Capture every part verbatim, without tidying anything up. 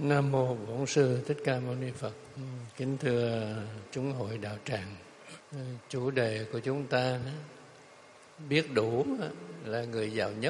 Nam mô Bổn Sư Thích Ca Mâu Ni Phật. Kính thưa chúng hội đạo tràng, chủ đề của chúng ta biết đủ là người giàu nhất.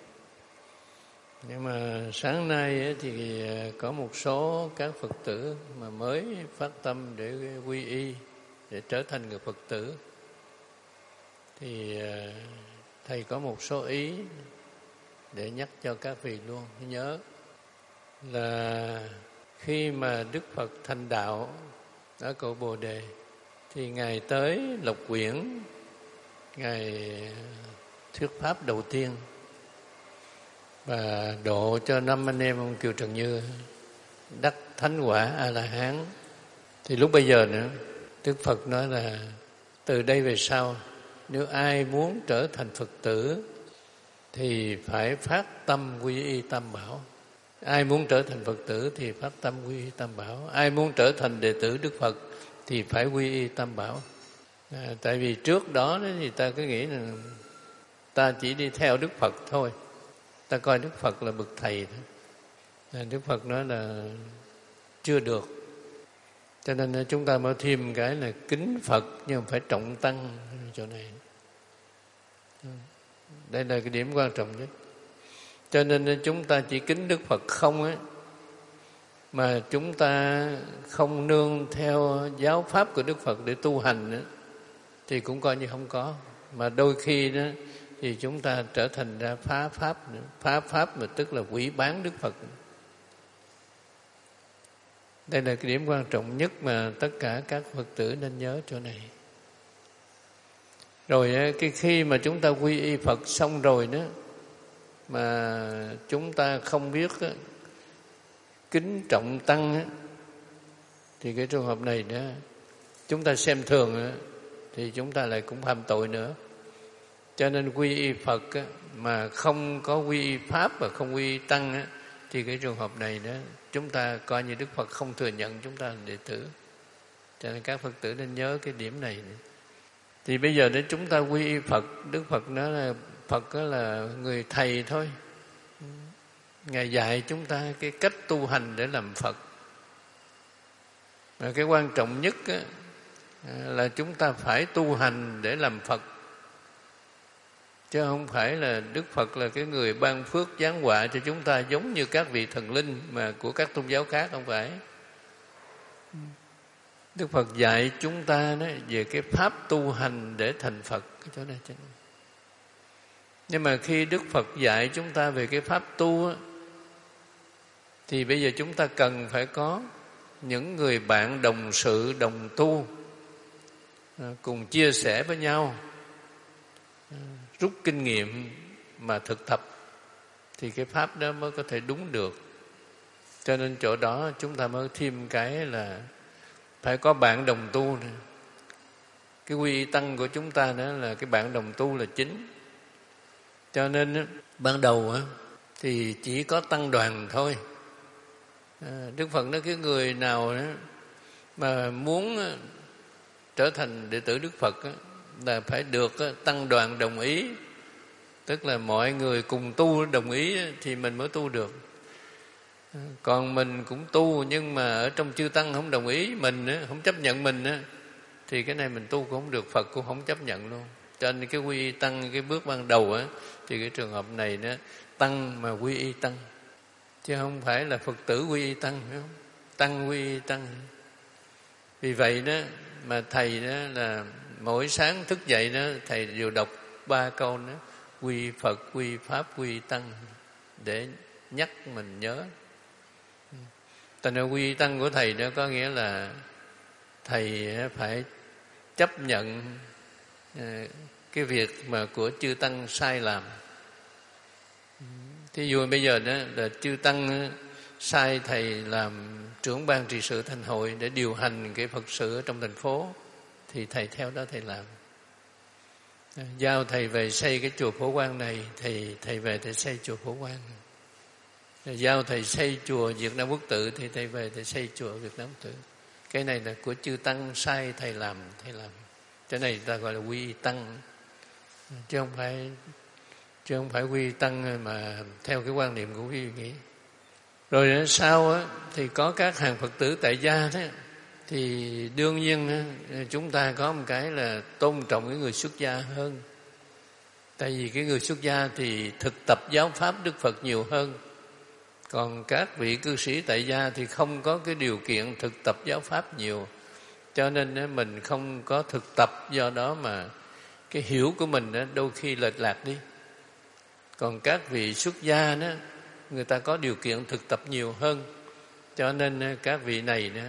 Nhưng mà sáng nay thì có một số các Phật tử mà mới phát tâm để quy y, để trở thành người Phật tử, thì thầy có một số ý để nhắc cho các vị luôn nhớ. Là khi mà Đức Phật thành đạo ở cội Bồ Đề thì Ngài tới Lộc Quyển, Ngài thuyết pháp đầu tiên và độ cho năm anh em ông Kiều Trần Như đắc thánh quả A La Hán. Thì lúc bây giờ nữa Đức Phật nói là từ đây về sau nếu ai muốn trở thành Phật tử thì phải phát tâm quy y Tam Bảo. Ai muốn trở thành Phật tử thì phát tâm quy y Tam Bảo. Ai muốn trở thành đệ tử Đức Phật thì phải quy y Tam Bảo. À, tại vì trước đó thì ta cứ nghĩ là ta chỉ đi theo Đức Phật thôi, ta coi Đức Phật là bậc thầy thôi. À, Đức Phật nói là chưa được, cho nên chúng ta mới thêm cái là kính Phật nhưng phải trọng tăng chỗ này. Đây là cái điểm quan trọng nhất. Cho nên chúng ta chỉ kính Đức Phật không á, mà chúng ta không nương theo giáo pháp của Đức Phật để tu hành á, thì cũng coi như không có. Mà đôi khi đó thì chúng ta trở thành ra phá pháp nữa. Phá pháp mà tức là quỷ bán Đức Phật. Đây là cái điểm quan trọng nhất mà tất cả các Phật tử nên nhớ chỗ này. Rồi cái khi mà chúng ta quy y Phật xong rồi đó, mà chúng ta không biết á, kính trọng tăng á, thì cái trường hợp này đó chúng ta xem thường á, thì chúng ta lại cũng phạm tội nữa. Cho nên quy y Phật á, mà không có quy y Pháp và không quy y tăng á, thì cái trường hợp này đó chúng ta coi như Đức Phật không thừa nhận chúng ta là đệ tử. Cho nên các Phật tử nên nhớ cái điểm này nữa. Thì bây giờ nếu chúng ta quy y Phật, Đức Phật nói là Phật là người thầy thôi. Ngài dạy chúng ta cái cách tu hành để làm Phật. Và cái quan trọng nhất á, là chúng ta phải tu hành để làm Phật. Chứ không phải là Đức Phật là cái người ban phước giáng họa cho chúng ta giống như các vị thần linh mà của các tôn giáo khác, không phải. Đức Phật dạy chúng ta đó về cái pháp tu hành để thành Phật. Cái chỗ này chứ. Nhưng mà khi Đức Phật dạy chúng ta về cái pháp tu á, thì bây giờ chúng ta cần phải có những người bạn đồng sự, đồng tu, cùng chia sẻ với nhau, rút kinh nghiệm mà thực tập, thì cái pháp đó mới có thể đúng được. Cho nên chỗ đó chúng ta mới thêm cái là phải có bạn đồng tu này. Cái quy y tăng của chúng ta đó là cái bạn đồng tu là chính. Cho nên ban đầu thì chỉ có tăng đoàn thôi. Đức Phật nói cái người nào mà muốn trở thành đệ tử Đức Phật là phải được tăng đoàn đồng ý. Tức là mọi người cùng tu đồng ý thì mình mới tu được. Còn mình cũng tu nhưng mà ở trong chư tăng không đồng ý mình, không chấp nhận mình, thì cái này mình tu cũng không được, Phật cũng không chấp nhận luôn. Cho nên cái quy y tăng, cái bước ban đầu á, thì cái trường hợp này đó, tăng mà quy y tăng, chứ không phải là Phật tử quy y tăng, phải không? Tăng quy y tăng. Vì vậy đó mà thầy đó là mỗi sáng thức dậy đó, thầy đều đọc ba câu đó: quy Phật, quy Pháp, quy tăng, để nhắc mình nhớ. Thành ra quy tăng của thầy đó có nghĩa là thầy phải chấp nhận cái việc mà của chư tăng sai làm. Thí dụ bây giờ đó là chư tăng sai thầy làm trưởng ban trị sự thành hội để điều hành cái Phật sự ở trong thành phố, thì thầy theo đó thầy làm. Giao thầy về xây cái chùa Phổ Quang này, thì thầy về thầy xây chùa Phổ Quang. Giao thầy xây chùa Việt Nam Quốc Tự thì thầy về thầy xây chùa Việt Nam Quốc Tự. Cái này là của chư tăng sai thầy làm, thầy làm. Cái này ta gọi là quy tăng, chứ không phải chứ không phải quy tăng mà theo cái quan niệm của quý vị nghĩ. Rồi sau á, thì có các hàng Phật tử tại gia đó, thì đương nhiên á, chúng ta có một cái là tôn trọng cái người xuất gia hơn. Tại vì cái người xuất gia thì thực tập giáo pháp Đức Phật nhiều hơn. Còn các vị cư sĩ tại gia thì không có cái điều kiện thực tập giáo pháp nhiều. Cho nên mình không có thực tập, do đó mà cái hiểu của mình đôi khi lệch lạc đi. Còn các vị xuất gia đó, người ta có điều kiện thực tập nhiều hơn. Cho nên các vị này đó,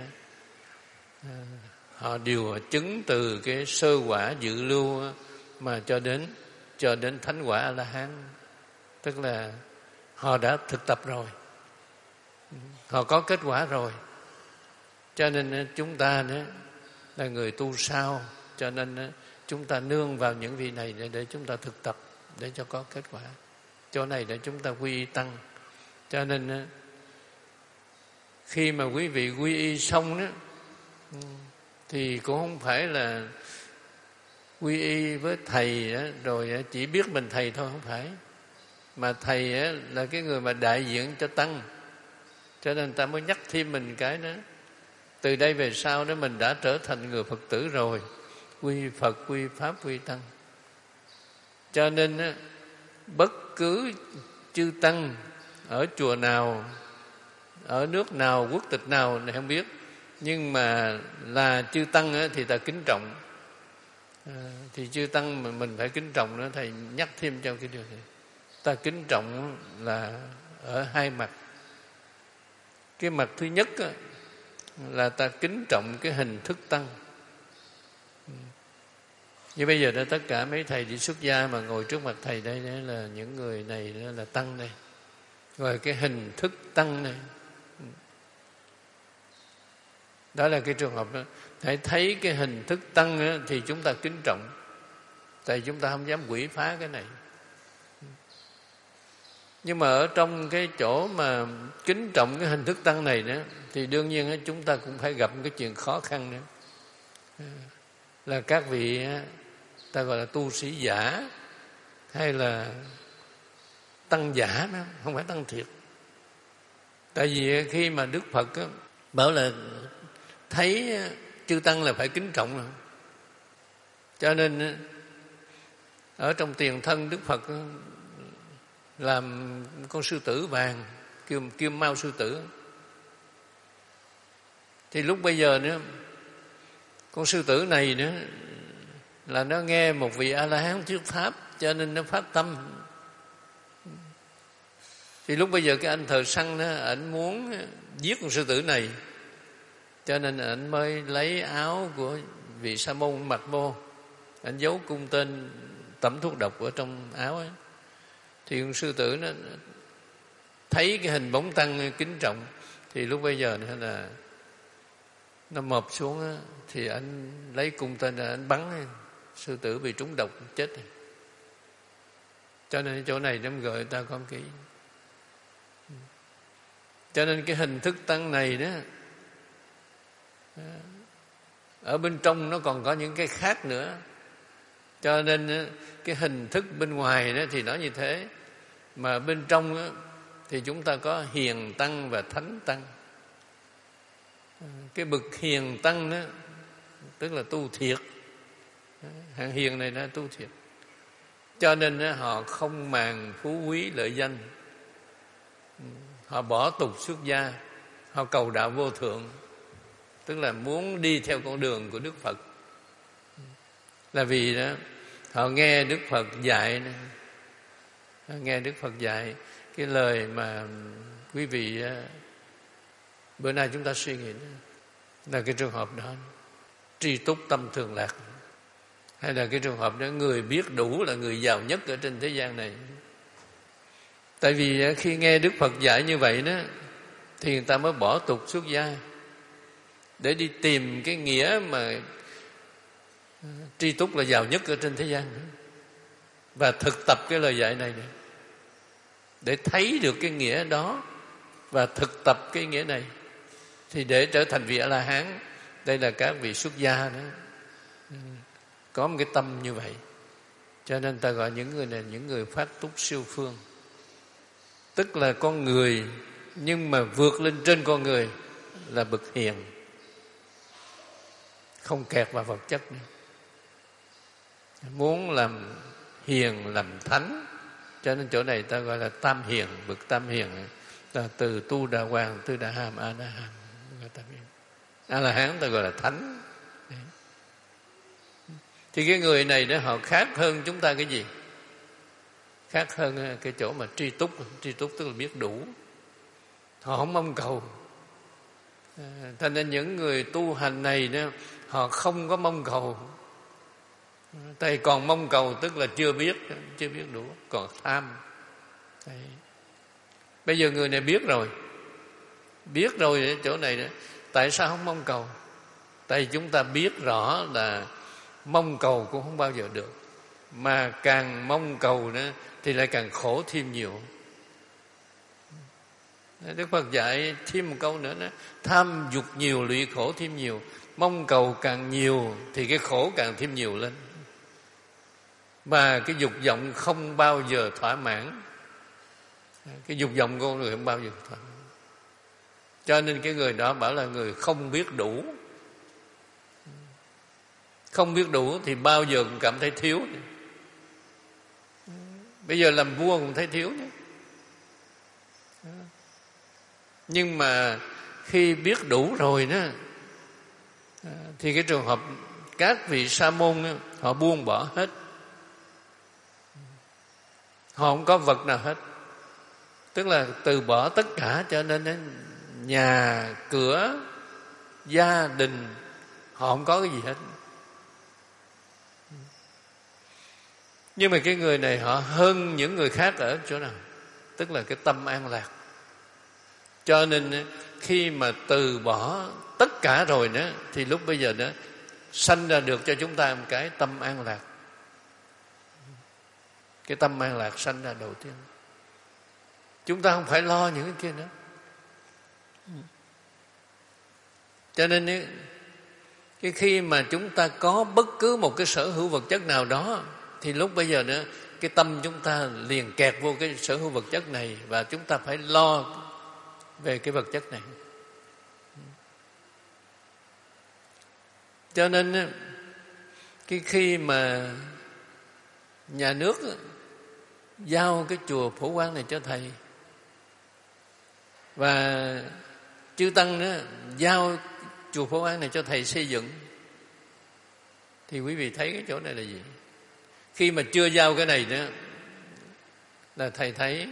họ đều chứng từ cái sơ quả dự lưu mà cho đến cho đến thánh quả A-la-hán. Tức là họ đã thực tập rồi, họ có kết quả rồi. Cho nên chúng ta đó là người tu sau, cho nên chúng ta nương vào những vị này để, để chúng ta thực tập, để cho có kết quả. Chỗ này để chúng ta quy y tăng. Cho nên khi mà quý vị quy y xong đó, thì cũng không phải là quy y với thầy đó, rồi chỉ biết mình thầy thôi, không phải. Mà thầy là cái người mà đại diện cho tăng. Cho nên ta mới nhắc thêm mình cái đó. Từ đây về sau đó mình đã trở thành người Phật tử rồi, quy Phật, quy Pháp, quy Tăng. Cho nên bất cứ chư tăng ở chùa nào, ở nước nào, quốc tịch nào này không biết, nhưng mà là chư tăng thì ta kính trọng. À, thì chư tăng mình, mình phải kính trọng nữa. Thầy nhắc thêm cho cái điều này. Ta kính trọng là ở hai mặt. Cái mặt thứ nhất là ta kính trọng cái hình thức tăng. Như bây giờ đó, tất cả mấy thầy đi xuất gia mà ngồi trước mặt thầy đây, đây là những người này là tăng này. Rồi cái hình thức tăng này, đó là cái trường hợp đó. Hãy thấy cái hình thức tăng đó, thì chúng ta kính trọng. Tại chúng ta không dám quỷ phá cái này. Nhưng mà ở trong cái chỗ mà kính trọng cái hình thức tăng này đó, thì đương nhiên chúng ta cũng phải gặp một cái chuyện khó khăn nữa. Là các vị ta gọi là tu sĩ giả, hay là tăng giả đó, không phải tăng thiệt. Tại vì khi mà Đức Phật bảo là thấy chư tăng là phải kính trọng rồi. Cho nên ở trong tiền thân Đức Phật làm con sư tử vàng, kim, kim mao sư tử. Thì lúc bây giờ nữa, con sư tử này nữa là nó nghe một vị A-la-hán thuyết pháp, cho nên nó phát tâm. Thì lúc bây giờ cái anh thợ săn đó, ảnh muốn giết con sư tử này, cho nên ảnh mới lấy áo của vị sa môn mặc vô, ảnh giấu cung tên tẩm thuốc độc ở trong áo ấy. Thì con sư tử nó thấy cái hình bóng tăng kính trọng, thì lúc bây giờ nữa là nó mập xuống á, thì anh lấy cung tên là anh bắn, sư tử bị trúng độc chết. Cho nên chỗ này nó gợi ta có cái. Cho nên cái hình thức tăng này đó, ở bên trong nó còn có những cái khác nữa. Cho nên cái hình thức bên ngoài đó thì nó như thế, mà bên trong đó, thì chúng ta có hiền tăng và thánh tăng. Cái bậc hiền tăng đó tức là tu thiệt, hạng hiền này là tu thiệt. Cho nên đó, họ không màng phú quý lợi danh, họ bỏ tục xuất gia, họ cầu đạo vô thượng, tức là muốn đi theo con đường của Đức Phật. Là vì đó họ nghe Đức Phật dạy, nghe Đức Phật dạy cái lời mà quý vị bữa nay chúng ta suy nghĩ đó, là cái trường hợp đó tri túc tâm thường lạc, hay là cái trường hợp đó người biết đủ là người giàu nhất ở trên thế gian này. Tại vì khi nghe Đức Phật dạy như vậy đó, thì người ta mới bỏ tục xuất gia để đi tìm cái nghĩa mà tri túc là giàu nhất ở trên thế gian nữa, và thực tập cái lời dạy này nữa, để thấy được cái nghĩa đó và thực tập cái nghĩa này, thì để trở thành vị A-la-hán. Đây là các vị xuất gia đó có một cái tâm như vậy. Cho nên ta gọi những người này những người phát túc siêu phương. Tức là con người nhưng mà vượt lên trên con người là bậc hiền, không kẹt vào vật chất nữa. Muốn làm hiền, làm thánh, cho nên chỗ này ta gọi là tam hiền. Bậc tam hiền là từ Tu Đà Hoàng, Tư Đà Hàm, A Đà Hàm, A La Hán ta gọi là thánh. Đấy. Thì cái người này đó, họ khác hơn chúng ta cái gì? Khác hơn cái chỗ mà tri túc. Tri túc tức là biết đủ, họ không mong cầu. À, thành nên những người tu hành này đó, họ không có mong cầu. Tại còn mong cầu tức là chưa biết, chưa biết đủ, còn tham. Đấy. Bây giờ người này biết rồi, biết rồi chỗ này đó, tại sao không mong cầu? Tại chúng ta biết rõ là mong cầu cũng không bao giờ được, mà càng mong cầu nữa thì lại càng khổ thêm nhiều. Đức Phật dạy thêm một câu nữa đó, tham dục nhiều lụy khổ thêm nhiều. Mong cầu càng nhiều thì cái khổ càng thêm nhiều lên. Và cái dục vọng không bao giờ thỏa mãn. Cái dục vọng của con người không bao giờ thỏa mãn. Cho nên cái người đó bảo là người không biết đủ. Không biết đủ thì bao giờ cũng cảm thấy thiếu. Bây giờ làm vua cũng thấy thiếu nhé. Nhưng mà khi biết đủ rồi đó, thì cái trường hợp các vị sa môn đó, họ buông bỏ hết. Họ không có vật nào hết. Tức là từ bỏ tất cả, cho nên nhà, cửa, gia đình, họ không có cái gì hết. Nhưng mà cái người này họ hơn những người khác ở chỗ nào? Tức là cái tâm an lạc. Cho nên khi mà từ bỏ tất cả rồi đó, thì lúc bây giờ đó sanh ra được cho chúng ta một cái tâm an lạc. Cái tâm an lạc sanh ra đầu tiên. Chúng ta không phải lo những cái kia nữa. Cho nên cái khi mà chúng ta có bất cứ một cái sở hữu vật chất nào đó, thì lúc bây giờ nữa cái tâm chúng ta liền kẹt vô cái sở hữu vật chất này, và chúng ta phải lo về cái vật chất này. Cho nên cái khi mà nhà nước giao cái chùa Phổ Quang này cho thầy, và chư tăng nữa giao chùa Phổ Quang này cho thầy xây dựng, thì quý vị thấy cái chỗ này là gì? Khi mà chưa giao cái này nữa là thầy thấy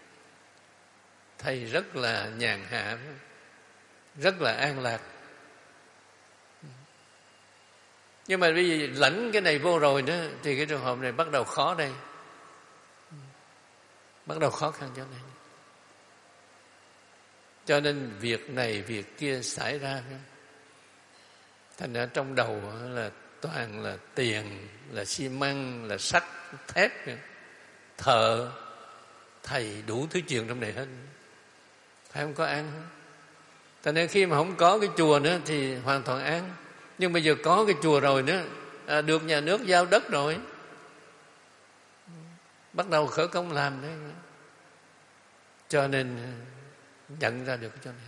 thầy rất là nhàn hạ, rất là an lạc. Nhưng mà bây giờ lãnh cái này vô rồi nữa thì cái trường hợp này bắt đầu khó đây. Bắt đầu khó khăn chỗ này. Cho nên việc này việc kia xảy ra, thành ra trong đầu là toàn là tiền, là xi măng, là sắt, thép, thợ, thầy, đủ thứ chuyện trong này hết. Phải không có an hết. Thành nên khi mà không có cái chùa nữa thì hoàn toàn an. Nhưng bây giờ có cái chùa rồi nữa, à, được nhà nước giao đất rồi, bắt đầu khởi công làm đấy. Cho nên nhận ra được cái chỗ này.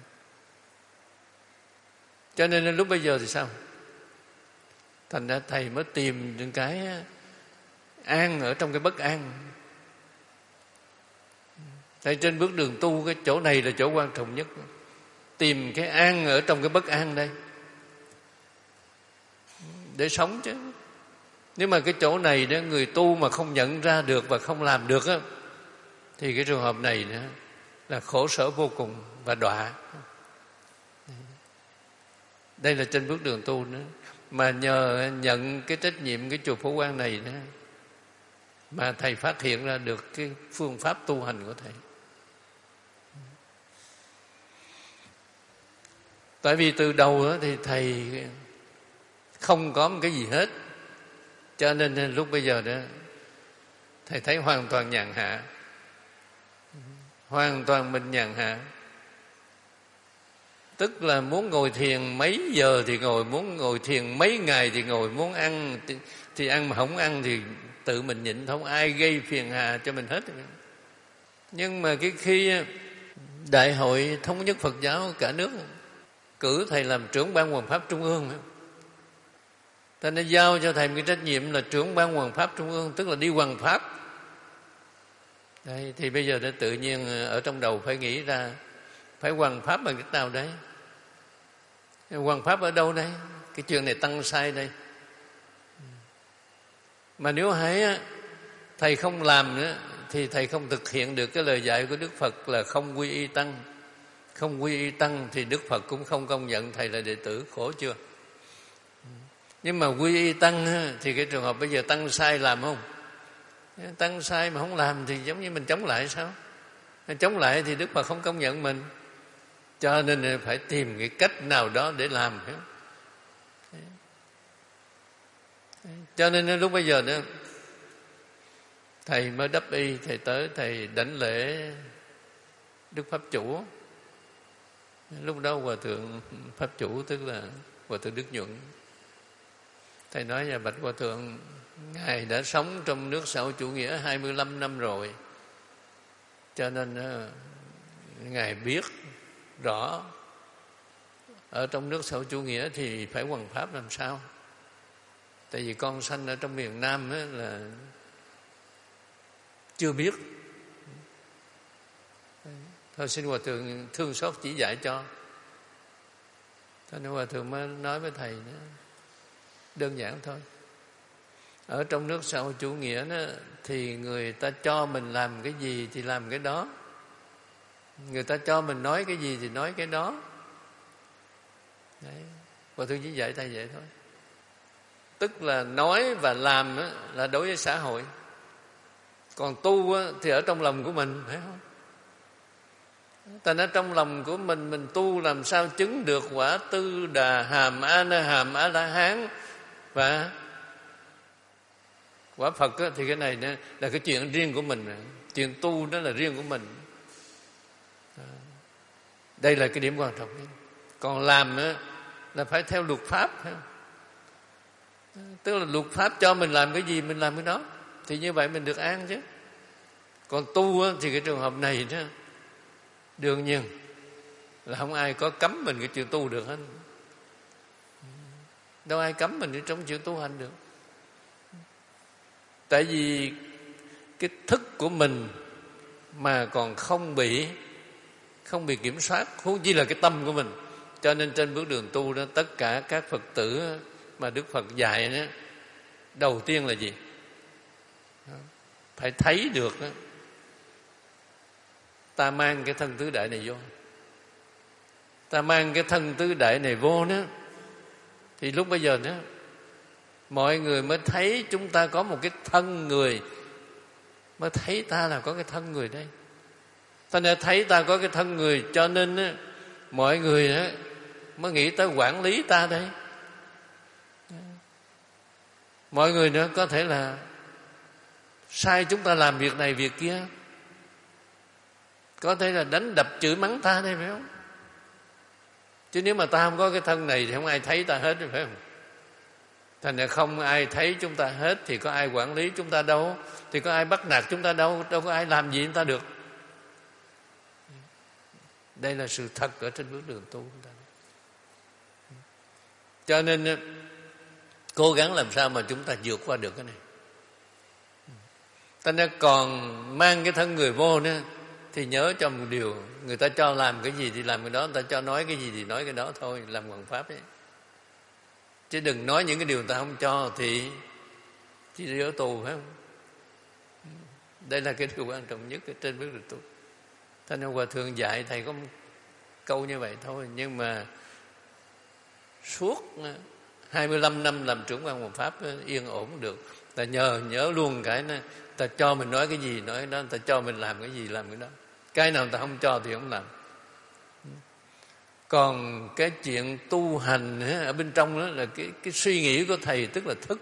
Cho nên lúc bây giờ thì sao? Thành ra thầy mới tìm những cái an ở trong cái bất an. Tại trên bước đường tu, cái chỗ này là chỗ quan trọng nhất. Tìm cái an ở trong cái bất an đây, để sống chứ. Nếu mà cái chỗ này đó người tu mà không nhận ra được và không làm được á, thì cái trường hợp này nữa là khổ sở vô cùng và đọa. Đây là trên bước đường tu nữa. Mà nhờ nhận cái trách nhiệm cái chùa Phổ Quang này nữa, mà thầy phát hiện ra được cái phương pháp tu hành của thầy. Tại vì từ đầu đó thì thầy không có một cái gì hết, cho nên lúc bây giờ đó thầy thấy hoàn toàn nhàn hạ. Hoàn toàn mình nhàn hạ. Tức là muốn ngồi thiền mấy giờ thì ngồi, muốn ngồi thiền mấy ngày thì ngồi, muốn ăn thì, thì ăn, mà không ăn thì tự mình nhịn, không ai gây phiền hà cho mình hết. Nhưng mà cái khi Đại hội Thống nhất Phật giáo cả nước cử thầy làm trưởng ban Hoằng pháp Trung ương. Ta đã giao cho thầy một cái trách nhiệm là trưởng ban Hoằng pháp Trung ương, tức là đi hoằng pháp. Đây, thì bây giờ đã tự nhiên ở trong đầu phải nghĩ ra phải hoằng pháp bằng cách nào đấy. Hoằng pháp ở đâu đây? Cái chuyện này tăng sai đây. Mà nếu hãy thầy không làm nữa thì thầy không thực hiện được cái lời dạy của Đức Phật là không quy y tăng. Không quy y tăng thì Đức Phật cũng không công nhận thầy là đệ tử, khổ chưa? Nhưng mà quy y tăng thì cái trường hợp bây giờ tăng sai làm không? Tăng sai mà không làm thì giống như mình chống lại sao? Chống lại thì Đức Phật không công nhận mình. Cho nên phải tìm cái cách nào đó để làm. Cho nên lúc bây giờ đó, thầy mới đắp y, thầy tới thầy đảnh lễ Đức Pháp Chủ. Lúc đó Hòa Thượng Pháp Chủ tức là Hòa Thượng Đức Nhuận. Thầy nói là bạch Hòa Thượng, Ngài đã sống trong nước xã hội chủ nghĩa hai mươi lăm năm rồi, cho nên Ngài biết rõ ở trong nước xã hội chủ nghĩa thì phải hoằng pháp làm sao. Tại vì con sanh ở trong miền Nam là chưa biết. Thôi xin Hòa Thượng thương xót chỉ dạy cho. Thế nên Hòa Thượng mới nói với thầy đó, đơn giản thôi. Ở trong nước xã hội chủ nghĩa đó, thì người ta cho mình làm cái gì thì làm cái đó. Người ta cho mình nói cái gì thì nói cái đó. Đấy. Hòa Thượng chỉ dạy thầy vậy thôi. Tức là nói và làm là đối với xã hội. Còn tu thì ở trong lòng của mình, phải không? Ta nói trong lòng của mình, mình tu làm sao chứng được quả Tư Đà Hàm A Na Hàm A La Hán và quả Phật á, thì cái này là cái chuyện riêng của mình. Chuyện tu đó là riêng của mình. Đây là cái điểm quan trọng. Còn làm á, là phải theo luật pháp. Tức là luật pháp cho mình làm cái gì mình làm cái đó, thì như vậy mình được an chứ. Còn tu á, thì cái trường hợp này đó, đương nhiên là không ai có cấm mình cái chuyện tu được hết. Đâu ai cấm mình trong chuyện tu hành được. Tại vì cái thức của mình mà còn không bị không bị kiểm soát, huống chi là cái tâm của mình. Cho nên trên bước đường tu đó, tất cả các Phật tử mà Đức Phật dạy đó, đầu tiên là gì? Phải thấy được đó, ta mang cái thân tứ đại này vô. Ta mang cái thân tứ đại này vô đó, thì lúc bây giờ đó, mọi người mới thấy chúng ta có một cái thân người, mới thấy ta là có cái thân người đây. Ta đã thấy ta có cái thân người, cho nên đó, mọi người đó mới nghĩ tới quản lý ta đây. Mọi người nữa có thể là sai chúng ta làm việc này việc kia, có thể là đánh đập chửi mắng ta đây, phải không? Chứ nếu mà ta không có cái thân này thì không ai thấy ta hết, phải không? Thành ra không ai thấy chúng ta hết thì có ai quản lý chúng ta đâu, thì có ai bắt nạt chúng ta đâu, đâu có ai làm gì chúng ta được. Đây là sự thật ở trên bước đường tu của ta. Cho nên cố gắng làm sao mà chúng ta vượt qua được cái này. Ta nên còn mang cái thân người vô nữa, thì nhớ cho một điều, người ta cho làm cái gì thì làm cái đó, người ta cho nói cái gì thì nói cái đó thôi, làm hoằng pháp ấy. Chứ đừng nói những cái điều người ta không cho thì chỉ đi ở tù, phải không? Đây là cái điều quan trọng nhất ở trên bước đường tu. Thế nên Hòa Thượng dạy thầy có một câu như vậy thôi, nhưng mà suốt hai mươi lăm năm làm trưởng ban hoằng pháp yên ổn được. Ta nhờ nhớ luôn cái này, ta cho mình nói cái gì nói đó, ta cho mình làm cái gì làm cái đó. Cái nào ta không cho thì không làm. Còn cái chuyện tu hành ở bên trong đó là cái, cái suy nghĩ của thầy, tức là thức.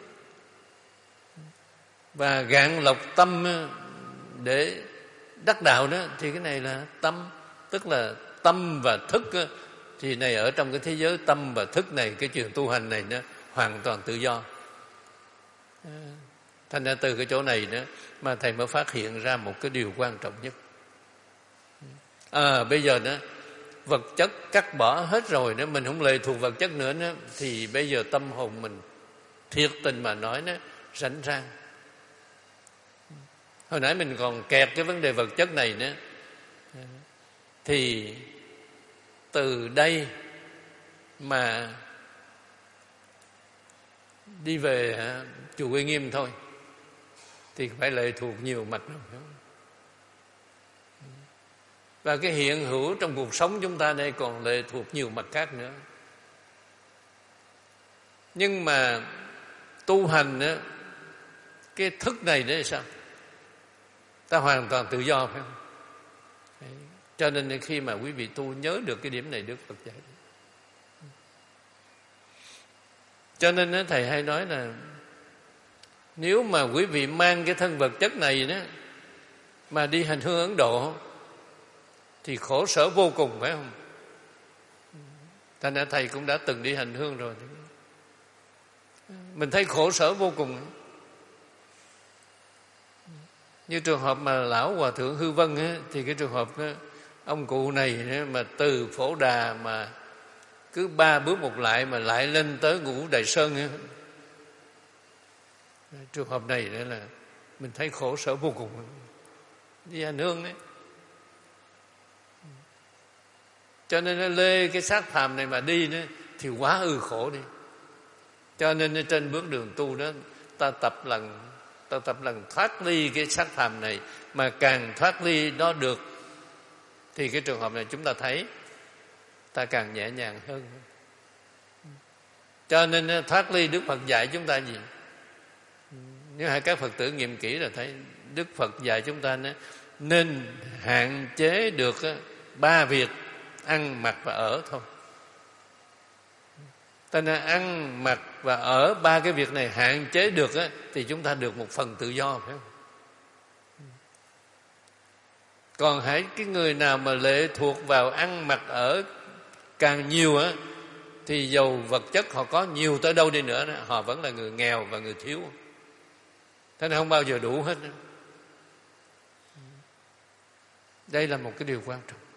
Và gạn lọc tâm để đắc đạo đó, thì cái này là tâm. Tức là tâm và thức đó, thì này ở trong cái thế giới tâm và thức này, cái chuyện tu hành này nó hoàn toàn tự do. Thành ra từ cái chỗ này đó mà thầy mới phát hiện ra một cái điều quan trọng nhất. À bây giờ đó vật chất cắt bỏ hết rồi đó, mình không lệ thuộc vật chất nữa đó, thì bây giờ tâm hồn mình thiệt tình mà nói nó rảnh rang. Hồi nãy mình còn kẹt cái vấn đề vật chất này nữa, thì từ đây mà đi về chùa Uy Nghiêm thôi thì phải lệ thuộc nhiều mặt rồi. Và cái hiện hữu trong cuộc sống chúng ta đây còn lệ thuộc nhiều mặt khác nữa. Nhưng mà tu hành á, cái thức này đấy sao? Ta hoàn toàn tự do phải không? Đấy. Cho nên khi mà quý vị tu nhớ được cái điểm này Đức Phật dạy. Cho nên Thầy hay nói là nếu mà quý vị mang cái thân vật chất này đó mà đi hành hương Ấn Độ thì khổ sở vô cùng phải không? Thành ra Thầy cũng đã từng đi hành hương rồi. Mình thấy khổ sở vô cùng. Như trường hợp mà lão Hòa Thượng Hư Vân á, thì cái trường hợp á, ông cụ này á, mà từ Phổ Đà mà cứ ba bước một lại mà lại lên tới Ngũ Đại Sơn á. Trường hợp này đó là mình thấy khổ sở vô cùng. Đi hành hương đấy. Cho nên nó lê cái xác phàm này mà đi đó, thì quá ư khổ đi. Cho nên trên bước đường tu đó ta tập lần ta tập lần thoát ly cái xác phàm này, mà càng thoát ly đó được thì cái trường hợp này chúng ta thấy ta càng nhẹ nhàng hơn. Cho nên thoát ly Đức Phật dạy chúng ta gì? Nếu hai các Phật tử nghiệm kỹ là thấy Đức Phật dạy chúng ta nên hạn chế được ba việc: ăn, mặc và ở thôi. Ta nên ăn, mặc và ở ba cái việc này hạn chế được á, thì chúng ta được một phần tự do phải không? Còn hãy cái người nào mà lệ thuộc vào ăn, mặc, ở càng nhiều á, thì dầu vật chất họ có nhiều tới đâu đi nữa đó, họ vẫn là người nghèo và người thiếu. Thế nên không bao giờ đủ hết. Đây là một cái điều quan trọng.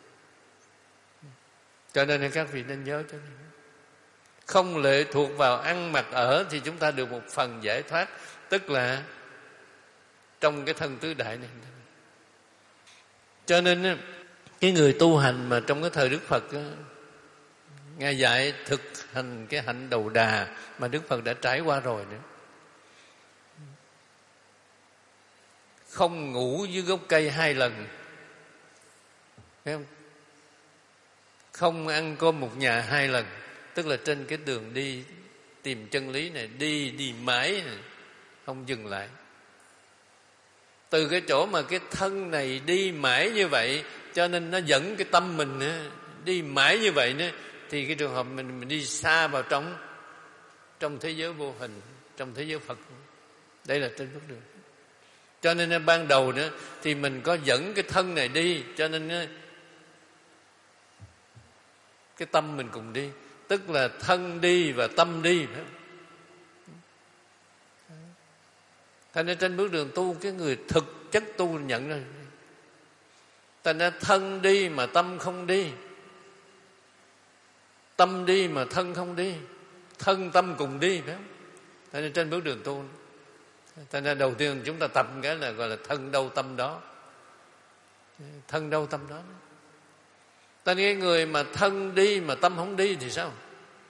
Cho nên các vị nên nhớ cho nên không lệ thuộc vào ăn, mặc, ở thì chúng ta được một phần giải thoát, tức là trong cái thân tứ đại này. Cho nên cái người tu hành mà trong cái thời Đức Phật, Ngài dạy thực hành cái hạnh đầu đà mà Đức Phật đã trải qua rồi nữa. Không ngủ dưới gốc cây hai lần, thấy không? Không ăn cơm một nhà hai lần. Tức là trên cái đường đi tìm chân lý này, đi đi mãi này, không dừng lại. Từ cái chỗ mà cái thân này đi mãi như vậy, cho nên nó dẫn cái tâm mình nữa, đi mãi như vậy nữa, thì cái trường hợp mình, mình đi xa vào trong trong thế giới vô hình, trong thế giới Phật. Đây là trên bước đường. Cho nên ban đầu nữa thì mình có dẫn cái thân này đi, cho nên cái tâm mình cùng đi, tức là thân đi và tâm đi. Thành ra trên bước đường tu, cái người thực chất tu nhận ra, thành ra thân đi mà tâm không đi, tâm đi mà thân không đi, thân tâm cùng đi, phải không? Thành ra trên bước đường tu, thành ra đầu tiên chúng ta tập cái là gọi là thân đâu tâm đó. Thân đâu tâm đó. Ta nghe người mà thân đi mà tâm không đi thì sao?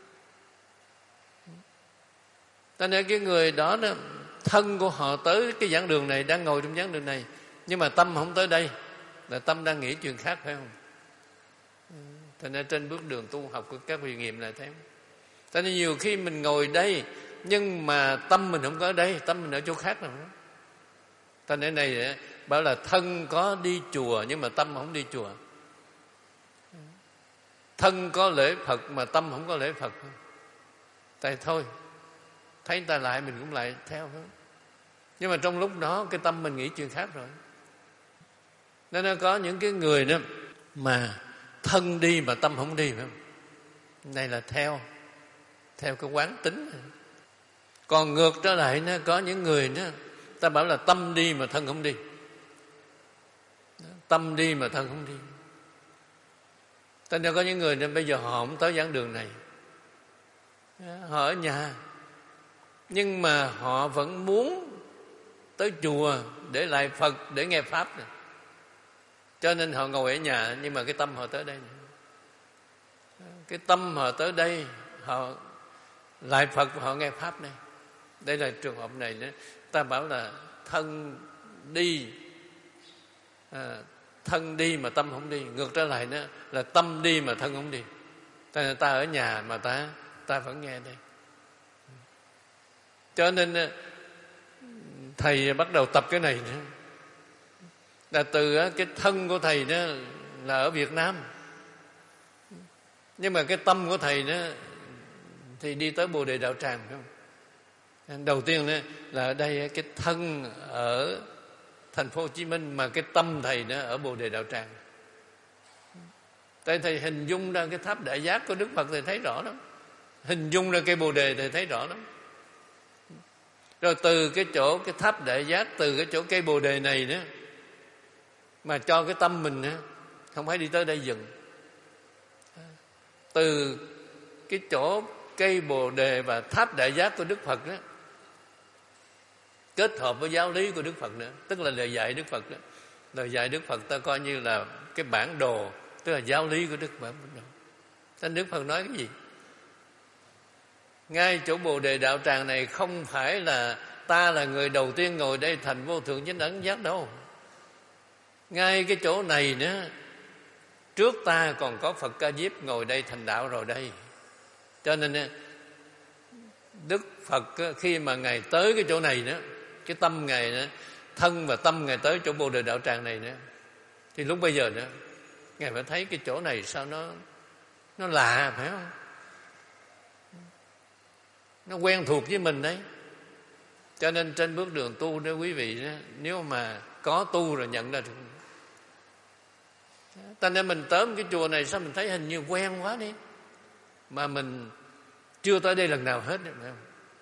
Ta nghe cái người đó, đó thân của họ tới cái giảng đường này, đang ngồi trong giảng đường này, nhưng mà tâm không tới đây, là tâm đang nghĩ chuyện khác, phải không? Thành ra trên bước đường tu học của các vị nghiệm là thế. Cho nên nhiều khi mình ngồi đây nhưng mà tâm mình không có ở đây, tâm mình ở chỗ khác nào. Ta nên này bảo là thân có đi chùa nhưng mà tâm không đi chùa. Thân có lễ Phật mà tâm không có lễ Phật. Tại thôi, thấy người ta lại mình cũng lại theo. Nhưng mà trong lúc đó cái tâm mình nghĩ chuyện khác rồi. Nên nó có những cái người đó mà thân đi mà tâm không đi, phải không? Này là theo theo cái quán tính. Còn ngược trở lại nó có những người đó, ta bảo là tâm đi mà thân không đi, tâm đi mà thân không đi. Cho nên có những người nên bây giờ họ không tới giảng đường này, họ ở nhà, nhưng mà họ vẫn muốn tới chùa để lại Phật, để nghe Pháp này. Cho nên họ ngồi ở nhà, nhưng mà cái tâm họ tới đây này. Cái tâm họ tới đây, họ lại Phật và họ nghe Pháp này. Đây là trường hợp này nữa. Ta bảo là thân đi à, thân đi mà tâm không đi. Ngược trở lại nữa là tâm đi mà thân không đi. Ta, ta ở nhà mà ta ta vẫn nghe đây. Cho nên thầy bắt đầu tập cái này nữa. Là từ cái thân của thầy đó là ở Việt Nam, nhưng mà cái tâm của thầy đó thì đi tới Bồ Đề Đạo Tràng, phải không? Đầu tiên đó là ở đây cái thân ở thành phố Hồ Chí Minh, mà cái tâm thầy đó ở Bồ Đề Đạo Tràng. Tại thầy hình dung ra cái tháp Đại Giác của Đức Phật, thầy thấy rõ lắm. Hình dung ra cây Bồ Đề thầy thấy rõ lắm. Rồi từ cái chỗ cái tháp Đại Giác, từ cái chỗ cây Bồ Đề này nữa, mà cho cái tâm mình nữa, không phải đi tới đây dừng. Từ cái chỗ cây Bồ Đề và tháp Đại Giác của Đức Phật đó, kết hợp với giáo lý của Đức Phật nữa, tức là lời dạy Đức Phật đó. Lời dạy Đức Phật ta coi như là cái bản đồ, tức là giáo lý của Đức Phật. Nên Đức Phật nói cái gì? Ngay chỗ Bồ Đề Đạo Tràng này không phải là ta là người đầu tiên ngồi đây thành vô thượng chánh đẳng giác đâu. Ngay cái chỗ này nữa, trước ta còn có Phật Ca Diếp ngồi đây thành đạo rồi đây. Cho nên Đức Phật khi mà Ngài tới cái chỗ này nữa, cái tâm Ngài nữa, thân và tâm Ngài tới chỗ Bồ Đề Đạo Tràng này nữa, thì lúc bây giờ nữa Ngài phải thấy cái chỗ này sao nó nó lạ, phải không? Nó quen thuộc với mình đấy. Cho nên trên bước đường tu đó quý vị đó, nếu mà có tu rồi nhận ra được. Ta nên mình tới một cái chùa này sao mình thấy hình như quen quá đi, mà mình chưa tới đây lần nào hết, phải không?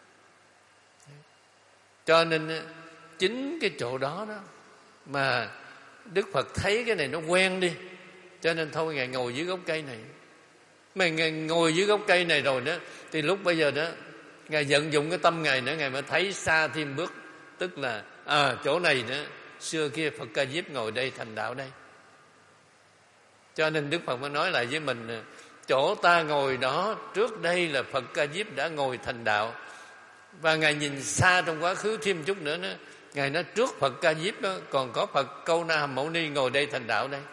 Cho nên chính cái chỗ đó đó mà Đức Phật thấy cái này nó quen đi, cho nên thôi Ngài ngồi dưới gốc cây này. Mà Ngài ngồi dưới gốc cây này rồi đó, thì lúc bây giờ đó Ngài vận dụng cái tâm Ngài nữa, Ngài mới thấy xa thêm bước. Tức là à, chỗ này nữa xưa kia Phật Ca Diếp ngồi đây thành đạo đây. Cho nên Đức Phật mới nói lại với mình, chỗ ta ngồi đó trước đây là Phật Ca Diếp đã ngồi thành đạo. Và Ngài nhìn xa trong quá khứ thêm chút nữa nữa, Ngài nói trước Phật Ca Diếp đó còn có Phật Câu Na Hàm Mâu Ni ngồi đây thành đạo đây.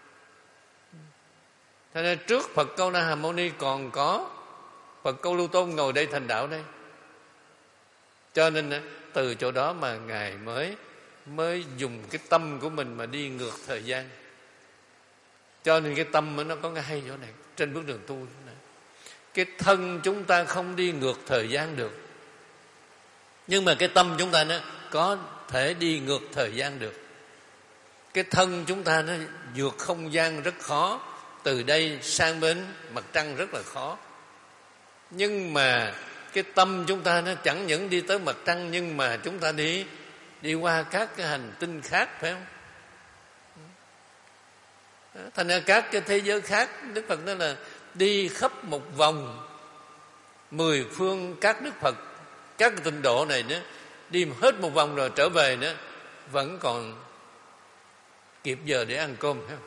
Thế nên trước Phật Câu Na Hàm Mâu Ni còn có Phật Câu Lưu Tôn ngồi đây thành đạo đây. Cho nên từ chỗ đó mà Ngài mới mới dùng cái tâm của mình mà đi ngược thời gian. Cho nên cái tâm nó có cái hay chỗ này, trên bước đường tu này. Cái thân chúng ta không đi ngược thời gian được, nhưng mà cái tâm chúng ta nó có thể đi ngược thời gian được. Cái thân chúng ta nó vượt không gian rất khó, từ đây sang bên mặt trăng rất là khó. Nhưng mà cái tâm chúng ta nó chẳng những đi tới mặt trăng, nhưng mà chúng ta đi đi qua các cái hành tinh khác, phải không? Thành ra các cái thế giới khác, Đức Phật nói là đi khắp một vòng mười phương các Đức Phật, các cái tịnh độ này nữa, đi hết một vòng rồi trở về nữa vẫn còn kịp giờ để ăn cơm, phải không?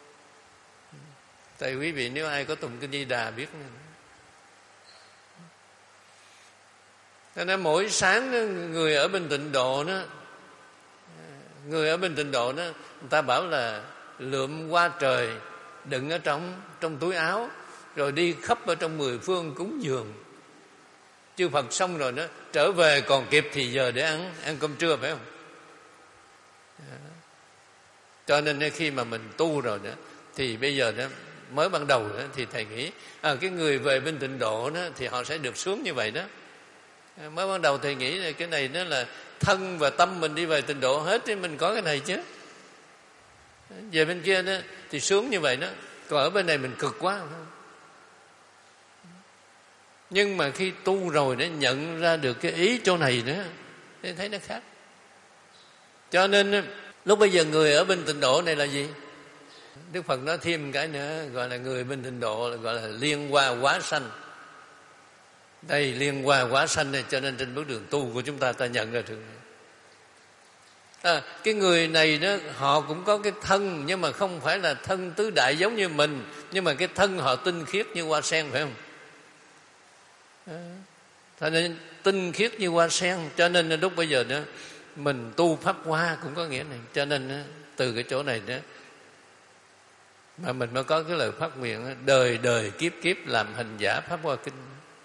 Tại quý vị nếu ai có tụng kinh Di Đà biết nữa. Cho nên mỗi sáng đó, người ở bên tịnh độ đó, người ở bên tịnh độ đó, người ta bảo là lượm qua trời, đựng ở trong trong túi áo, rồi đi khắp ở trong mười phương cúng dường chư Phật, xong rồi đó trở về còn kịp thì giờ để ăn ăn cơm trưa, phải không? Cho nên khi mà mình tu rồi đó, thì bây giờ đó mới ban đầu đó, thì thầy nghĩ à, cái người về bên tịnh độ đó thì họ sẽ được sướng như vậy đó. Mới ban đầu thầy nghĩ là cái này nó là thân và tâm mình đi về tịnh độ hết, thì mình có cái này chứ. Về bên kia đó thì sướng như vậy đó, còn ở bên này mình cực quá, phải không? Nhưng mà khi tu rồi nó nhận ra được cái ý chỗ này nữa thì thấy nó khác. Cho nên lúc bây giờ người ở bên tịnh độ này là gì? Đức Phật nói thêm cái nữa, gọi là người bên Tịnh Độ gọi là liên hoa hóa sanh. Đây liên hoa hóa sanh này, cho nên trên bước đường tu của chúng ta ta nhận ra được. À, cái người này đó họ cũng có cái thân, nhưng mà không phải là thân tứ đại giống như mình, nhưng mà cái thân họ tinh khiết như hoa sen, phải không? À, cho nên tinh khiết như hoa sen, cho nên lúc bây giờ đó mình tu pháp hoa cũng có nghĩa này. Cho nên đó, từ cái chỗ này đó mà mình mới có cái lời phát nguyện đó, đời đời kiếp kiếp làm hành giả pháp hoa kinh.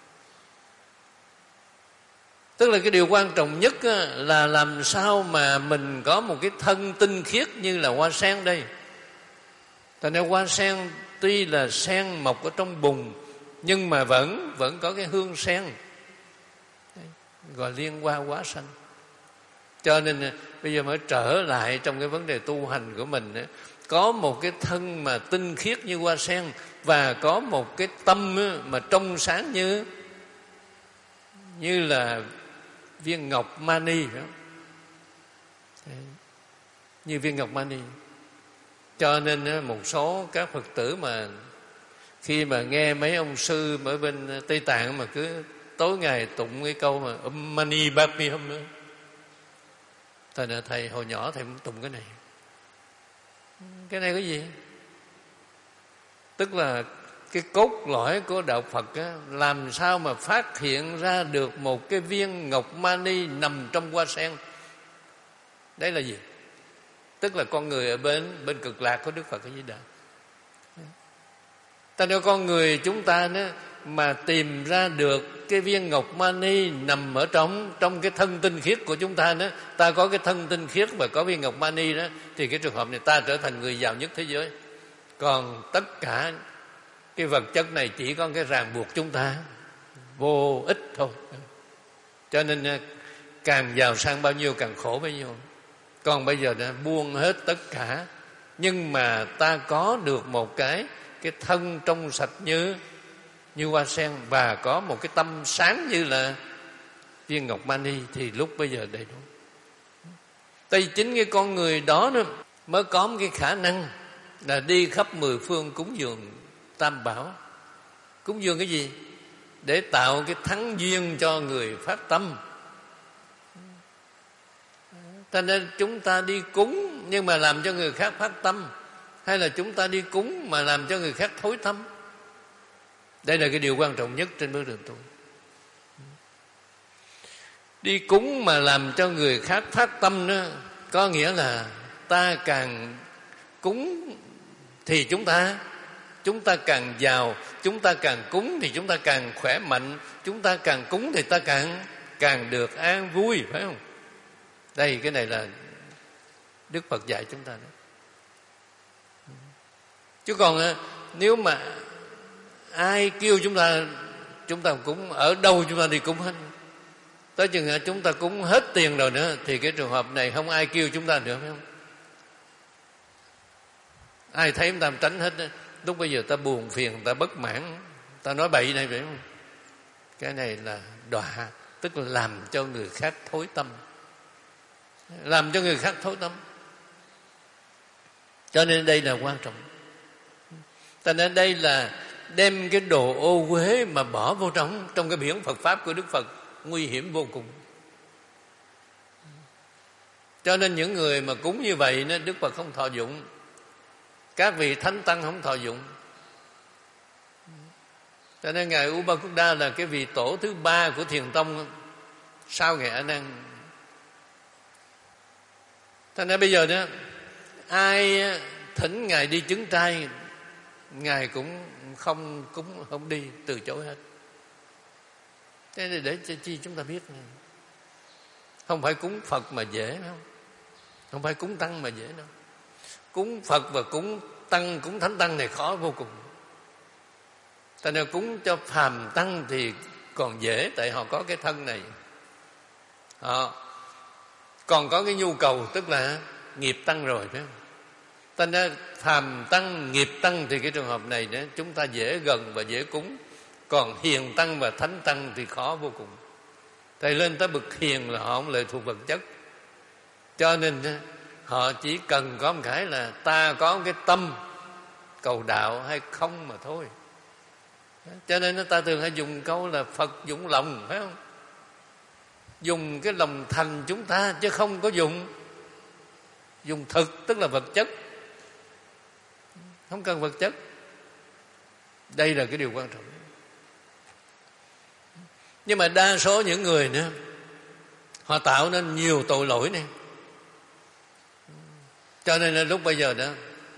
Tức là cái điều quan trọng nhất là làm sao mà mình có một cái thân tinh khiết như là hoa sen đây. Tại nên hoa sen tuy là sen mọc ở trong bùn, nhưng mà vẫn vẫn có cái hương sen, gọi liên hoa hóa sanh. Cho nên bây giờ mới trở lại trong cái vấn đề tu hành của mình, có một cái thân mà tinh khiết như hoa sen, và có một cái tâm mà trong sáng như như là viên ngọc mani, phải không? Như viên ngọc mani. Cho nên một số các Phật tử mà khi mà nghe mấy ông sư ở bên Tây Tạng mà cứ tối ngày tụng cái câu mà um mani bapmi hum nữa, thầy là thầy hồi nhỏ thầy cũng tụng cái này. Cái này cái gì? Tức là cái cốt lõi của đạo Phật á, làm sao mà phát hiện ra được một cái viên ngọc mani nằm trong hoa sen. Đấy là gì? Tức là con người ở bên bên cực lạc của Đức Phật A Di Đà. Ta nói con người chúng ta đó mà tìm ra được cái viên ngọc mani nằm ở trong trong cái thân tinh khiết của chúng ta đó, ta có cái thân tinh khiết và có viên ngọc mani đó, thì cái trường hợp này ta trở thành người giàu nhất thế giới. Còn tất cả cái vật chất này chỉ có cái ràng buộc chúng ta vô ích thôi. Cho nên càng giàu sang bao nhiêu càng khổ bấy nhiêu. Còn bây giờ đã buông hết tất cả, nhưng mà ta có được một cái cái thân trong sạch như như hoa sen, và có một cái tâm sáng như là viên ngọc mani, thì lúc bây giờ đầy đủ. Tại chính cái con người đó nữa mới có một cái khả năng là đi khắp mười phương cúng dường Tam Bảo. Cúng dường cái gì? Để tạo cái thắng duyên cho người phát tâm. Cho nên chúng ta đi cúng nhưng mà làm cho người khác phát tâm, hay là chúng ta đi cúng mà làm cho người khác thối tâm? Đây là cái điều quan trọng nhất trên bước đường tu. Đi cúng mà làm cho người khác phát tâm đó, có nghĩa là ta càng cúng thì chúng ta chúng ta càng giàu, chúng ta càng cúng thì chúng ta càng khỏe mạnh, chúng ta càng cúng thì ta càng càng được an vui, phải không? Đây, cái này là Đức Phật dạy chúng ta đó. Chứ còn nếu mà ai kêu chúng ta chúng ta cúng, ở đâu chúng ta đi cúng hết, tới chừng chúng ta cúng hết tiền rồi nữa, thì cái trường hợp này không ai kêu chúng ta nữa, phải không? Ai thấy chúng ta tránh hết đó. Lúc bây giờ ta buồn phiền, ta bất mãn, ta nói bậy này, phải không? Cái này là đọa, tức là làm cho người khác thối tâm, làm cho người khác thối tâm. Cho nên đây là quan trọng. Cho nên đây là đem cái đồ ô uế mà bỏ vô trong trong cái biển Phật pháp của Đức Phật, nguy hiểm vô cùng. Cho nên những người mà cúng như vậy nên Đức Phật không thọ dụng, các vị thánh tăng không thọ dụng. Cho nên ngài Upakuda là cái vị tổ thứ ba của Thiền tông sau ngài A Nan. Cho nên bây giờ đó, ai thỉnh ngài đi chứng trai, ngài cũng không cúng, không đi, từ chối hết. Thế nên để cho chi chúng ta biết này, không phải cúng Phật mà dễ đâu, không phải cúng tăng mà dễ đâu. Cúng Phật và cúng tăng, cúng thánh tăng này khó vô cùng. Tại nên cúng cho phàm tăng thì còn dễ, tại họ có cái thân này, họ còn có cái nhu cầu, tức là nghiệp tăng rồi, phải không? Tại nên phàm tăng, nghiệp tăng thì cái trường hợp này đó, chúng ta dễ gần và dễ cúng. Còn hiền tăng và thánh tăng thì khó vô cùng. Thầy lên tới bậc hiền là họ không lệ thuộc vật chất, cho nên họ chỉ cần có một cái là ta có cái tâm cầu đạo hay không mà thôi. Cho nên ta thường hay dùng câu là Phật dụng lòng, phải không? Dùng cái lòng thành chúng ta, chứ không có dùng dùng thực, tức là vật chất. Không cần vật chất. Đây là cái điều quan trọng. Nhưng mà đa số những người nữa, họ tạo nên nhiều tội lỗi này. Cho nên là lúc bây giờ đó,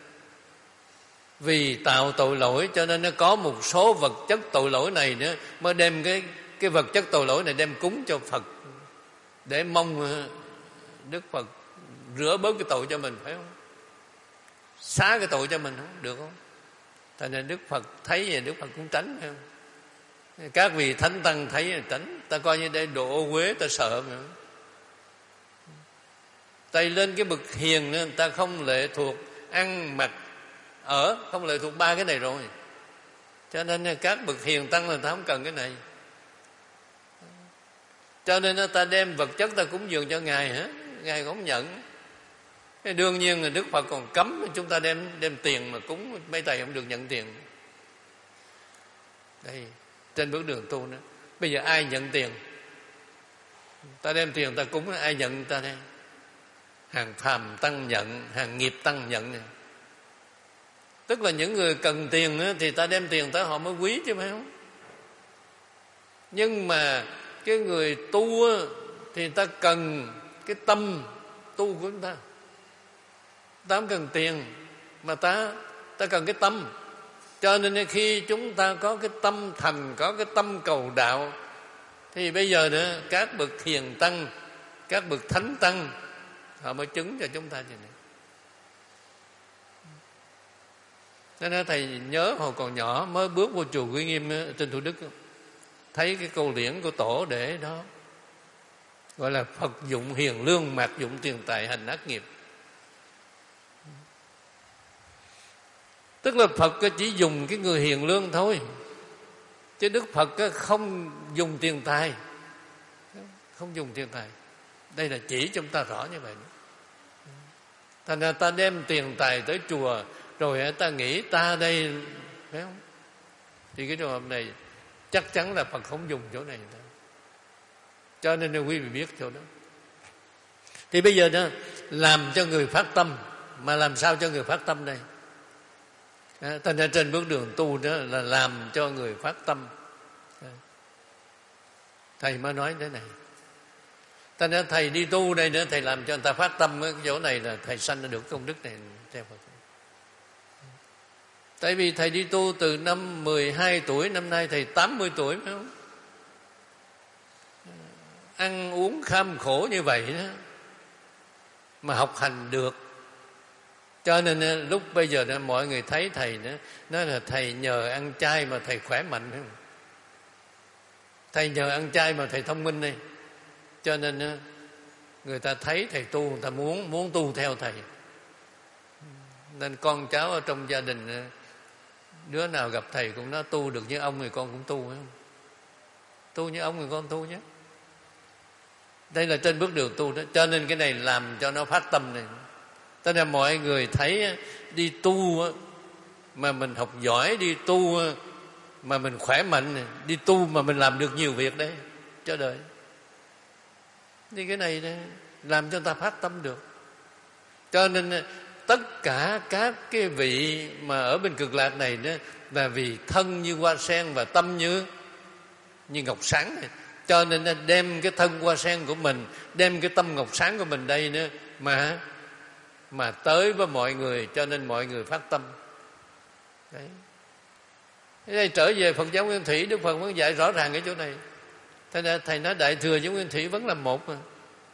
vì tạo tội lỗi cho nên nó có một số vật chất tội lỗi này nữa, mới đem cái cái vật chất tội lỗi này đem cúng cho Phật, để mong Đức Phật rửa bớt cái tội cho mình, phải không? Xá cái tội cho mình, không được không? Thành nên Đức Phật thấy vậy Đức Phật cũng tránh, phải không? Các vị thánh tăng thấy là tránh. Ta coi như đây đồ ô uế, ta sợ mà. Tay lên cái bậc hiền nữa, ta không lệ thuộc ăn mặc ở, không lệ thuộc ba cái này rồi. Cho nên các bậc hiền tăng là ta không cần cái này. Cho nên ta đem vật chất ta cúng dường cho Ngài hả? Ngài không nhận. Đương nhiên là Đức Phật còn cấm chúng ta đem đem tiền mà cúng, mấy thầy không được nhận tiền. Đây, trên bước đường tu nữa. Bây giờ ai nhận tiền? Ta đem tiền ta cúng, ai nhận ta đây? Hàng phàm tăng nhận, hàng nghiệp tăng nhận này. Tức là những người cần tiền thì ta đem tiền tới họ mới quý chứ, phải không? Nhưng mà cái người tu thì ta cần cái tâm tu của chúng ta. Ta không cần tiền, mà ta ta cần cái tâm. Cho nên khi chúng ta có cái tâm thành, có cái tâm cầu đạo, thì bây giờ nữa các bậc hiền tăng, các bậc thánh tăng, họ mới chứng cho chúng ta như này. Cho nên thầy nhớ hồi còn nhỏ mới bước vô chùa Quy Nghiêm trên Thủ Đức, thấy cái câu liễn của tổ để đó, gọi là Phật dụng hiền lương, mạt dụng tiền tài, hành ác nghiệp. Tức là Phật chỉ dùng cái người hiền lương thôi, chứ Đức Phật không dùng tiền tài, không dùng tiền tài. Đây là chỉ chúng ta rõ như vậy. Thành ra ta đem tiền tài tới chùa rồi ta nghĩ ta đây, phải không? Thì cái trường hợp này chắc chắn là Phật không dùng chỗ này đâu. Cho nên là quý vị biết chỗ đó. Thì bây giờ đó, làm cho người phát tâm. Mà làm sao cho người phát tâm đây? À, thành ra trên bước đường tu đó là làm cho người phát tâm. À, thầy mới nói thế này. Thành ra thầy đi tu đây nữa, thầy làm cho người ta phát tâm. Cái chỗ này là thầy sanh được công đức này theo Phật. Tại vì thầy đi tu từ năm mười hai tuổi, năm nay thầy tám mươi tuổi, phải không? Ăn uống kham khổ như vậy đó, mà học hành được. Cho nên lúc bây giờ đó, mọi người thấy thầy đó, nói là thầy nhờ ăn chay mà thầy khỏe mạnh, phải không? Thầy nhờ ăn chay mà thầy thông minh đây. Cho nên người ta thấy thầy tu, người ta muốn muốn tu theo thầy. Nên con cháu ở trong gia đình, đứa nào gặp thầy cũng nói tu được như ông thì con cũng tu, phải không? Tu như ông thì con tu nhé. Đây là trên bước đường tu đó. Cho nên cái này làm cho nó phát tâm này. Cho nên mọi người thấy đi tu mà mình học giỏi, đi tu mà mình khỏe mạnh, đi tu mà mình làm được nhiều việc đấy cho đời. Thì cái này làm cho ta phát tâm được. Cho nên tất cả các cái vị mà ở bên Cực Lạc này đó là vì thân như hoa sen và tâm như như ngọc sáng này. Cho nên đem cái thân hoa sen của mình, đem cái tâm ngọc sáng của mình đây nữa mà mà tới với mọi người, cho nên mọi người phát tâm. Đấy. Thế này trở về Phật giáo Nguyên Thủy, Đức Phật vẫn dạy rõ ràng cái chỗ này. Thế nên thầy nói Đại Thừa với Nguyên Thủy vẫn là một mà.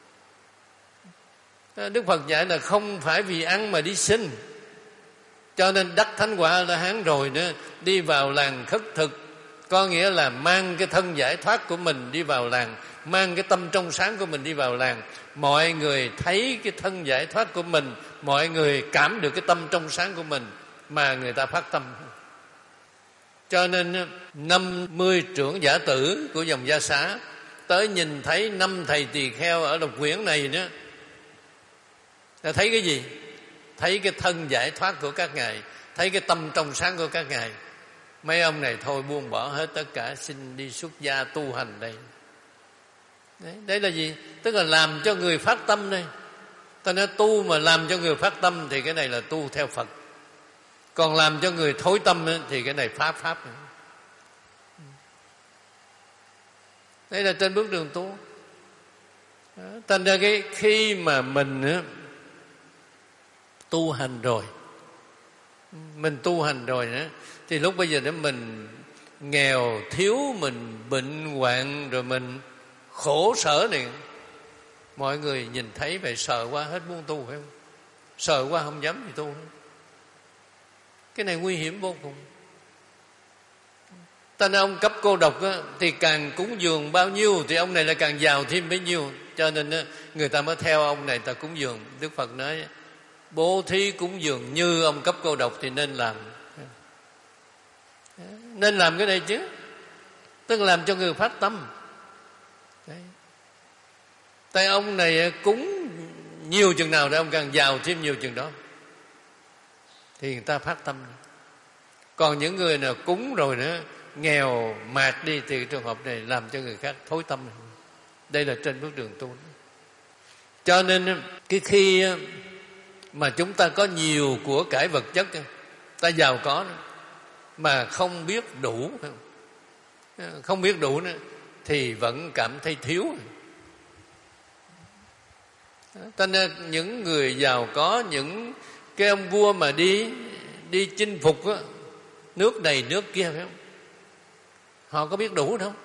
Đức Phật dạy là không phải vì ăn mà đi sinh. Cho nên đắc thánh quả A La Hán rồi nữa, đi vào làng khất thực, có nghĩa là mang cái thân giải thoát của mình đi vào làng, mang cái tâm trong sáng của mình đi vào làng. Mọi người thấy cái thân giải thoát của mình, mọi người cảm được cái tâm trong sáng của mình mà người ta phát tâm. Cho nên năm mươi trưởng giả tử của dòng Gia Xá tới nhìn thấy năm thầy tỳ kheo ở Lộc Quyển này nữa, ta thấy cái gì? thấy cái thân giải thoát của các ngài, thấy cái tâm trong sáng của các ngài. Mấy ông này thôi buông bỏ hết tất cả, xin đi xuất gia tu hành đây. Đấy, đấy là gì? Tức là làm cho người phát tâm đây. Ta nói tu mà làm cho người phát tâm thì cái này là tu theo Phật. Còn làm cho người thối tâm thì cái này pháp pháp. Đây là trên bước đường tu. Thành ra cái khi mà mình tu hành rồi, mình tu hành rồi nữa, thì lúc bây giờ đó mình nghèo thiếu, mình bệnh hoạn, rồi mình khổ sở này, mọi người nhìn thấy vậy sợ quá hết muốn tu, phải không? Sợ quá không dám gì tu. Cái này nguy hiểm vô cùng. Ta nói ông cấp cô độc á, thì càng cúng dường bao nhiêu thì ông này lại càng giàu thêm bấy nhiêu. Cho nên á, người ta mới theo ông này ta cúng dường. Đức Phật nói bố thí cúng dường như ông cấp cô độc thì nên làm. Nên làm cái này chứ. Tức là làm cho người phát tâm. Đấy. Tại ông này cúng nhiều chừng nào thì ông càng giàu thêm nhiều chừng đó, thì người ta phát tâm. Còn những người nào cúng rồi nữa nghèo mạt đi thì trường hợp này làm cho người khác thối tâm. Đây là trên bước đường tu. Cho nên cái khi mà chúng ta có nhiều của cải vật chất, ta giàu có nữa, mà không biết đủ, không biết đủ nữa, thì vẫn cảm thấy thiếu. Cho nên những người giàu có, những cái ông vua mà đi đi chinh phục á, nước này nước kia, phải không? Họ có biết đủ đâu.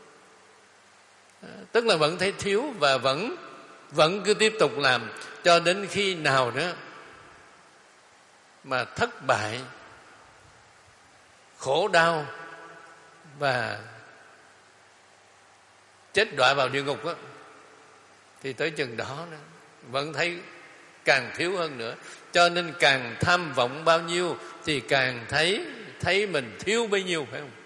Tức là vẫn thấy thiếu và vẫn vẫn cứ tiếp tục làm cho đến khi nào nữa mà thất bại, khổ đau và chết đọa vào địa ngục á, thì tới chừng đó nữa vẫn thấy càng thiếu hơn nữa. Cho nên càng tham vọng bao nhiêu thì càng thấy thấy mình thiếu bấy nhiêu, phải không?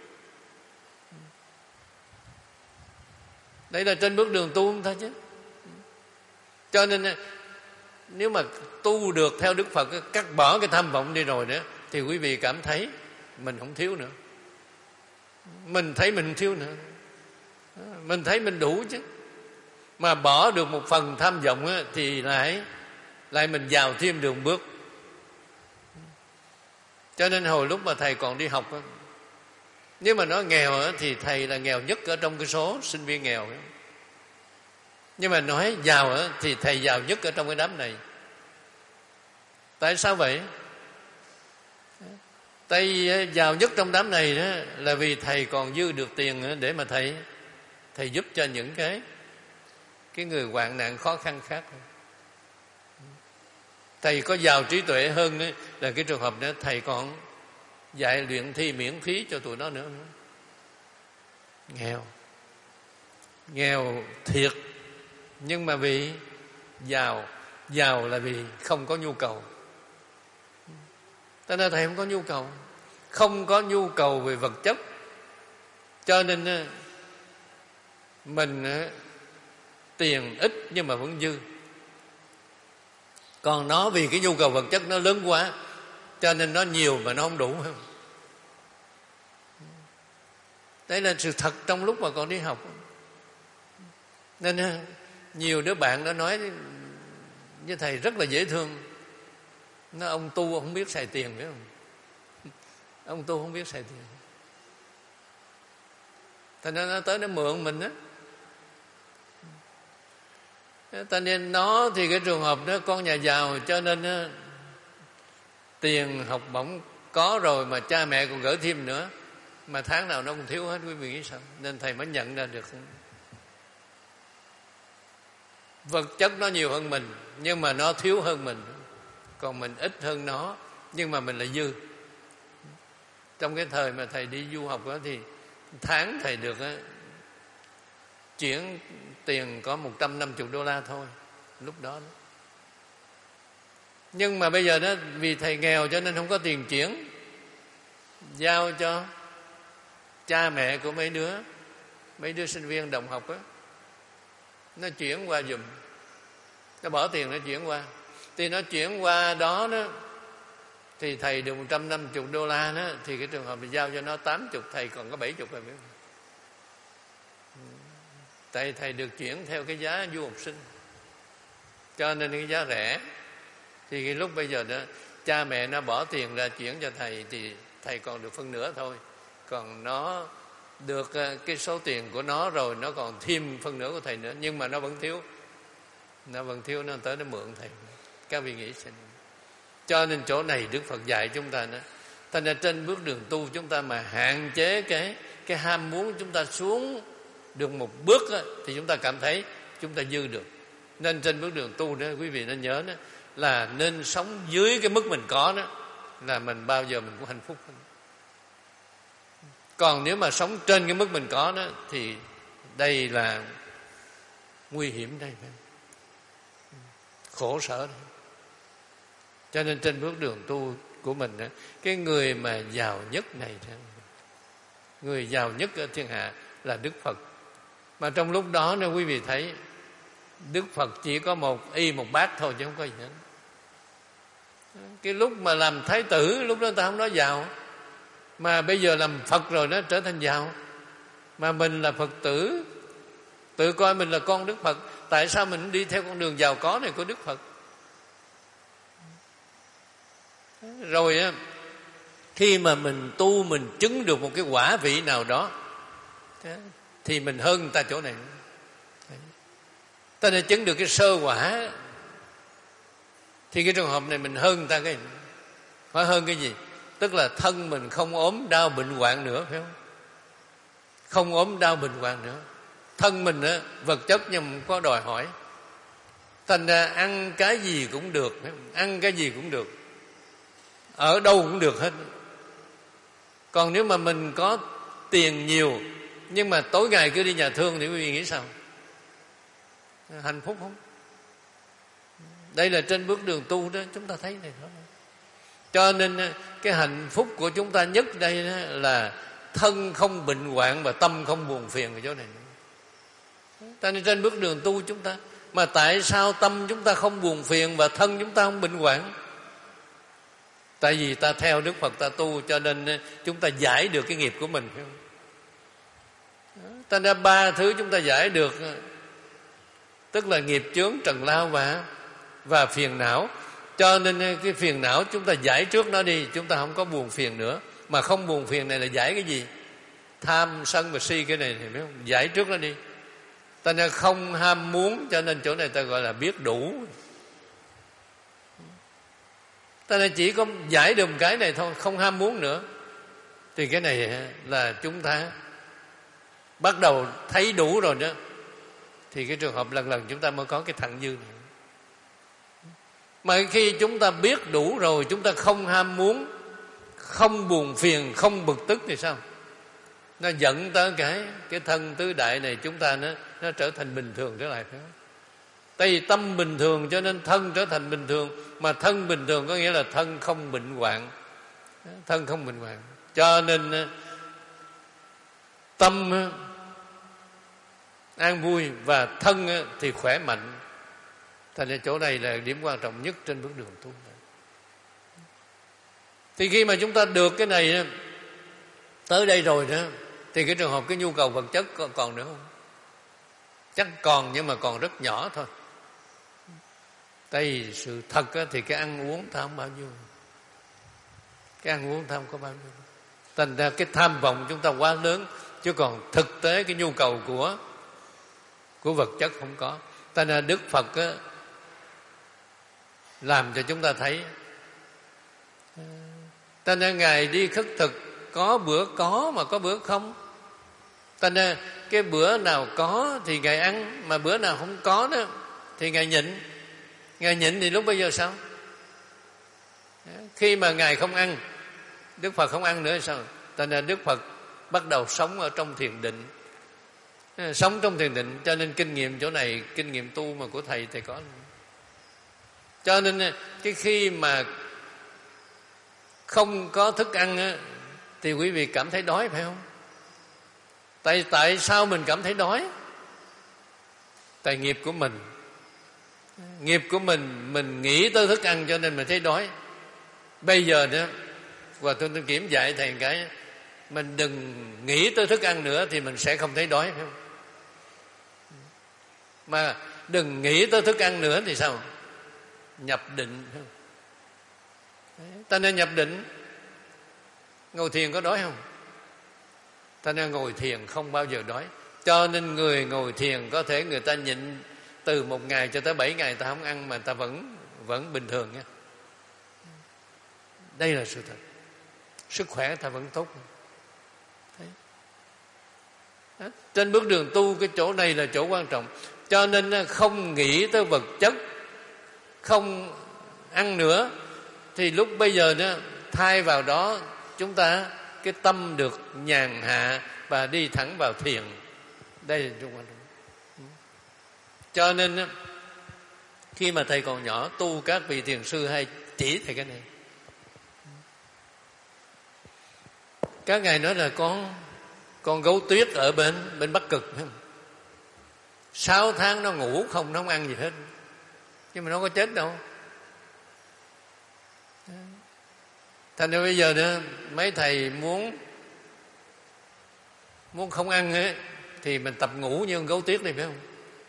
Đây là trên bước đường tu không thôi chứ. Cho nên nếu mà tu được theo Đức Phật, cắt bỏ cái tham vọng đi rồi nữa, thì quý vị cảm thấy mình không thiếu nữa. Mình thấy mình không thiếu nữa. Mình thấy mình đủ chứ. Mà bỏ được một phần tham vọng á, thì lại lại mình vào thêm đường bước. Cho nên hồi lúc mà thầy còn đi học á, nếu mà nói nghèo á, thì thầy là nghèo nhất ở trong cái số sinh viên nghèo ấy. Nhưng mà nói giàu á, thì thầy giàu nhất ở trong cái đám này. Tại sao vậy? Tại giàu nhất trong đám này đó là vì thầy còn dư được tiền để mà thầy thầy giúp cho những cái cái người hoạn nạn khó khăn khác. Thầy có giàu trí tuệ hơn ấy, là cái trường hợp đó thầy còn dạy luyện thi miễn phí cho tụi nó nữa. Nghèo nghèo thiệt, nhưng mà vì giàu. Giàu là vì không có nhu cầu. Cho nên thầy không có nhu cầu, không có nhu cầu về vật chất. Cho nên mình tiền ít nhưng mà vẫn dư. Còn nó vì cái nhu cầu vật chất nó lớn quá, cho nên nó nhiều mà nó không đủ. Đấy là sự thật trong lúc mà còn đi học. Nên nhiều đứa bạn đã nói với thầy rất là dễ thương. Nó ông tu không biết xài tiền, phải không? Ông tu không biết xài tiền. Thành ra nó tới nó mượn mình á. Cho nên nó thì cái trường hợp đó con nhà giàu, cho nên đó, tiền học bổng có rồi mà cha mẹ còn gửi thêm nữa, mà tháng nào nó cũng thiếu hết. Quý vị nghĩ sao? Nên thầy mới nhận ra được vật chất nó nhiều hơn mình, nhưng mà nó thiếu hơn mình. Còn mình ít hơn nó, nhưng mà mình lại dư. Trong cái thời mà thầy đi du học đó, thì tháng thầy được á, chuyển tiền có một trăm năm mươi đô la thôi lúc đó, đó. Nhưng mà bây giờ đó, vì thầy nghèo cho nên không có tiền chuyển, giao cho cha mẹ của mấy đứa mấy đứa sinh viên đồng học á, nó chuyển qua giùm, nó bỏ tiền nó chuyển qua. Thì nó chuyển qua đó đó thì thầy được một trăm năm mươi đô la đó, thì cái trường hợp mình giao cho nó tám mươi, thầy còn có bảy mươi rồi. Tại thầy được chuyển theo cái giá du học sinh, cho nên cái giá rẻ. Thì cái lúc bây giờ đó cha mẹ nó bỏ tiền ra chuyển cho thầy thì thầy còn được phân nửa thôi. Còn nó được cái số tiền của nó rồi, nó còn thêm phân nửa của thầy nữa, nhưng mà nó vẫn thiếu. Nó vẫn thiếu, nó tới nó mượn thầy. Các vị nghĩ xem. Cho nên chỗ này Đức Phật dạy chúng ta đó. Thành ra trên bước đường tu chúng ta mà hạn chế cái cái ham muốn chúng ta xuống được một bước đó, thì chúng ta cảm thấy chúng ta dư được. Nên trên bước đường tu đó, quý vị nên nhớ đó, là nên sống dưới cái mức mình có đó, là mình bao giờ mình cũng hạnh phúc hơn. Còn nếu mà sống trên cái mức mình có đó thì đây là nguy hiểm đây, khổ sở đây. Cho nên trên bước đường tu của mình đó, cái người mà giàu nhất này, người giàu nhất ở thiên hạ là Đức Phật. Mà trong lúc đó nếu quý vị thấy Đức Phật chỉ có một y một bát thôi chứ không có gì hết. Cái lúc mà làm thái tử, lúc đó ta không nói giàu, mà bây giờ làm Phật rồi nó trở thành giàu. Mà mình là Phật tử, tự coi mình là con Đức Phật, tại sao mình đi theo con đường giàu có này của Đức Phật? Rồi á, khi mà mình tu, mình chứng được một cái quả vị nào đó thì mình hơn người ta chỗ này. Ta đã chứng được cái sơ quả thì cái trường hợp này mình hơn người ta cái phải hơn cái gì? Tức là thân mình không ốm đau bệnh hoạn nữa, phải không? Không ốm đau bệnh hoạn nữa. Thân mình á, vật chất nhưng không có đòi hỏi. Thành ra ăn cái gì cũng được, phải không? Ăn cái gì cũng được, ở đâu cũng được hết. Còn nếu mà mình có tiền nhiều nhưng mà tối ngày cứ đi nhà thương thì quý vị nghĩ sao? Hạnh phúc không? Đây là trên bước đường tu đó, chúng ta thấy này đó. Cho nên cái hạnh phúc của chúng ta nhất đây là thân không bệnh hoạn và tâm không buồn phiền ở chỗ này. Cho nên trên bước đường tu chúng ta, mà tại sao tâm chúng ta không buồn phiền và thân chúng ta không bệnh hoạn? Tại vì ta theo Đức Phật ta tu, cho nên chúng ta giải được cái nghiệp của mình, phải không? Ta ra ba thứ chúng ta giải được, tức là nghiệp chướng, trần lao và và phiền não. Cho nên cái phiền não chúng ta giải trước nó đi, chúng ta không có buồn phiền nữa. Mà không buồn phiền này là giải cái gì? Tham, sân và si, cái này thì biết không? Giải trước nó đi. Ta nên không ham muốn, cho nên chỗ này ta gọi là biết đủ. Ta nên chỉ có giải được một cái này thôi, không ham muốn nữa, thì cái này là chúng ta bắt đầu thấy đủ rồi đó. Thì cái trường hợp lần lần chúng ta mới có cái thặng dư này. Mà khi chúng ta biết đủ rồi, chúng ta không ham muốn, không buồn phiền, không bực tức thì sao? Nó dẫn tới cái cái thân tứ đại này chúng ta nó nó trở thành bình thường trở lại, phải không? Tại vì tâm bình thường cho nên thân trở thành bình thường. Mà thân bình thường có nghĩa là thân không bệnh hoạn. Thân không bệnh hoạn. Cho nên tâm an vui và thân thì khỏe mạnh. Thành ra chỗ này là điểm quan trọng nhất trên bước đường tu. Thì khi mà chúng ta được cái này tới đây rồi đó, thì cái trường hợp cái nhu cầu vật chất còn, còn nữa không? Chắc còn, nhưng mà còn rất nhỏ thôi. Tại vì sự thật thì cái ăn uống ta không bao nhiêu. Cái ăn uống ta không có bao nhiêu. Thành ra cái tham vọng chúng ta quá lớn, chứ còn thực tế cái nhu cầu của của vật chất không có. Thành ra Đức Phật á, làm cho chúng ta thấy. Thành ra Ngài đi khất thực, có bữa có mà có bữa không. Thành ra cái bữa nào có thì Ngài ăn, mà bữa nào không có đó thì Ngài nhịn. Ngài nhịn thì lúc bây giờ sao? Khi mà Ngài không ăn, Đức Phật không ăn nữa sao? Thành ra Đức Phật bắt đầu sống ở trong thiền định. Sống trong thiền định, cho nên kinh nghiệm chỗ này, kinh nghiệm tu mà của Thầy Thầy có. Cho nên cái khi mà không có thức ăn á, thì quý vị cảm thấy đói, phải không? Tại tại sao mình cảm thấy đói? Tại nghiệp của mình. Nghiệp của mình, mình nghĩ tới thức ăn cho nên mình thấy đói. Bây giờ nữa, Hòa Thượng Tinh Kiểm dạy thầy cái, mình đừng nghĩ tới thức ăn nữa thì mình sẽ không thấy đói, phải không? Mà đừng nghĩ tới thức ăn nữa thì sao? Nhập định, phải không? Ta nên nhập định. Ngồi thiền có đói không? Ta nên ngồi thiền không bao giờ đói. Cho nên người ngồi thiền có thể người ta nhịn từ một ngày cho tới bảy ngày ta không ăn mà ta vẫn vẫn bình thường nha. Đây là sự thật. Sức khỏe ta vẫn tốt. Đấy. Đó. Trên bước đường tu cái chỗ này là chỗ quan trọng. Cho nên không nghĩ tới vật chất, không ăn nữa, thì lúc bây giờ đó, thay vào đó chúng ta cái tâm được nhàn hạ và đi thẳng vào thiền. Đây là chỗ quan trọng. Cho nên khi mà thầy còn nhỏ tu, các vị thiền sư hay chỉ thầy cái này. Các ngài nói là con con gấu tuyết ở bên bên Bắc Cực, phải không? Sáu tháng nó ngủ không, nó không ăn gì hết, nhưng mà nó có chết đâu. Thành ra bây giờ nữa, mấy thầy muốn muốn không ăn ấy, thì mình tập ngủ như con gấu tuyết đi, phải không?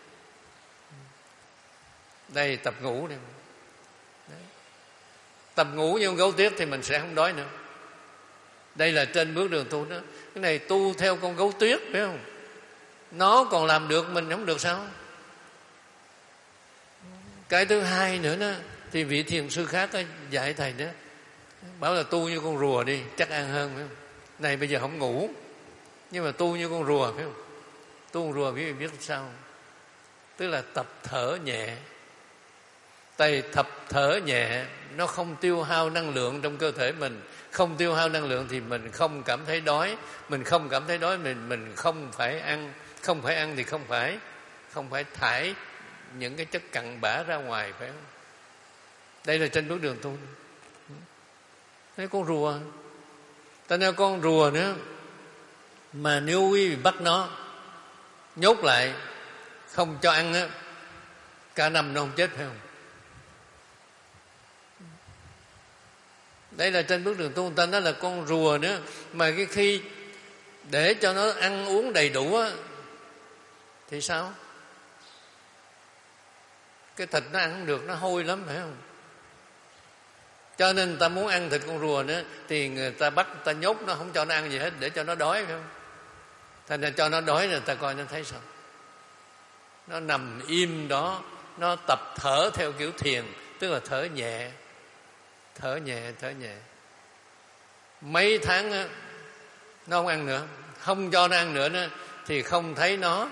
Đây tập ngủ đi. Đấy. Tập ngủ như con gấu tuyết thì mình sẽ không đói nữa. Đây là trên bước đường tu đó. Cái này tu theo con gấu tuyết, phải không? Nó còn làm được, mình không được sao? Cái thứ hai nữa đó, thì vị thiền sư khác đó, dạy thầy đó, bảo là tu như con rùa đi, chắc ăn hơn, phải không? Này bây giờ không ngủ, nhưng mà tu như con rùa, phải không? Tu con rùa biết biết sao? Tức là tập thở nhẹ. Tay tập thở nhẹ, nó không tiêu hao năng lượng trong cơ thể mình. Không tiêu hao năng lượng thì mình không cảm thấy đói. Mình không cảm thấy đói, mình mình không phải ăn. Không phải ăn thì không phải Không phải thải những cái chất cặn bã ra ngoài, phải không? Đây là trên bước đường tu. Thấy con rùa, ta nói con rùa nữa, mà nếu quý vị bắt nó nhốt lại không cho ăn á, cả năm nó không chết, phải không? Đây là trên bước đường tu. Ta nói là con rùa nữa, mà cái khi để cho nó ăn uống đầy đủ á, thì sao? Cái thịt nó ăn không được, nó hôi lắm, phải không? Cho nên người ta muốn ăn thịt con rùa nữa, thì người ta bắt, người ta nhốt nó, không cho nó ăn gì hết, để cho nó đói, phải không? Thành ra cho nó đói rồi ta coi nó thấy sao? Nó nằm im đó, nó tập thở theo kiểu thiền, tức là thở nhẹ, thở nhẹ, thở nhẹ. Mấy tháng á, nó không ăn nữa, không cho nó ăn nữa đó, thì không thấy nó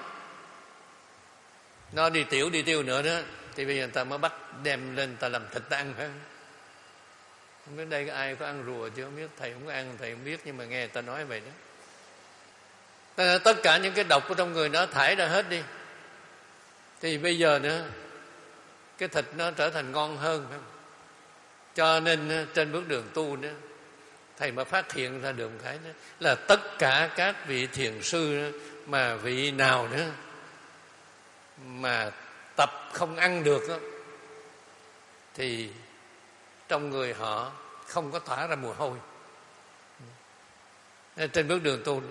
nó đi tiểu đi tiêu nữa đó, thì bây giờ người ta mới bắt đem lên, ta làm thịt ta ăn, phải không? Không biết đây có ai có ăn rùa chứ, không biết. Thầy không có ăn, thầy không biết, nhưng mà nghe người ta nói vậy đó. Tất cả những cái độc ở trong người nó thải ra hết đi, thì bây giờ nữa cái thịt nó trở thành ngon hơn, phải không? Cho nên trên bước đường tu nữa, thầy mới phát hiện ra được một cái đó, là tất cả các vị thiền sư đó, mà vị nào nữa mà tập không ăn được đó, thì trong người họ không có tỏa ra mùi hôi. Trên bước đường tu,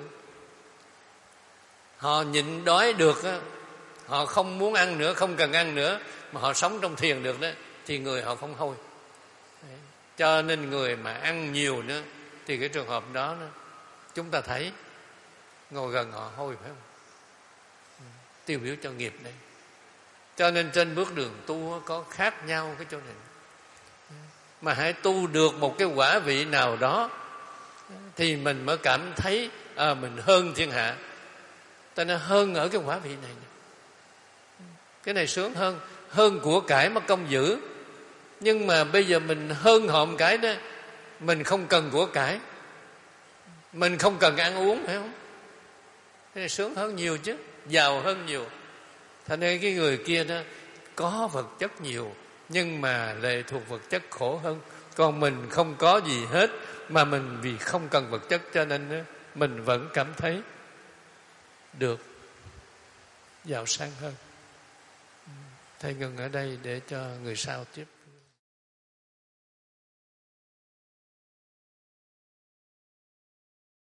họ nhịn đói được đó, họ không muốn ăn nữa, không cần ăn nữa, mà họ sống trong thiền được đó, thì người họ không hôi. Đấy. Cho nên người mà ăn nhiều nữa, thì cái trường hợp đó, đó chúng ta thấy ngồi gần họ hôi, phải không? Tiêu biểu cho nghiệp đây. Cho nên trên bước đường tu có khác nhau cái chỗ này. Mà hãy tu được một cái quả vị nào đó, thì mình mới cảm thấy à, mình hơn thiên hạ. Ta nói hơn ở cái quả vị này, cái này sướng hơn. Hơn của cải mà công giữ. Nhưng mà bây giờ mình hơn họ một cái đó, mình không cần của cải, mình không cần ăn uống, phải không? Cái này sướng hơn nhiều chứ, giàu hơn nhiều. Thành nên cái người kia đó có vật chất nhiều, nhưng mà lệ thuộc vật chất khổ hơn. Còn mình không có gì hết, mà mình vì không cần vật chất, cho nên mình vẫn cảm thấy được giàu sang hơn. thầy ngừng ở đây để cho người sau tiếp.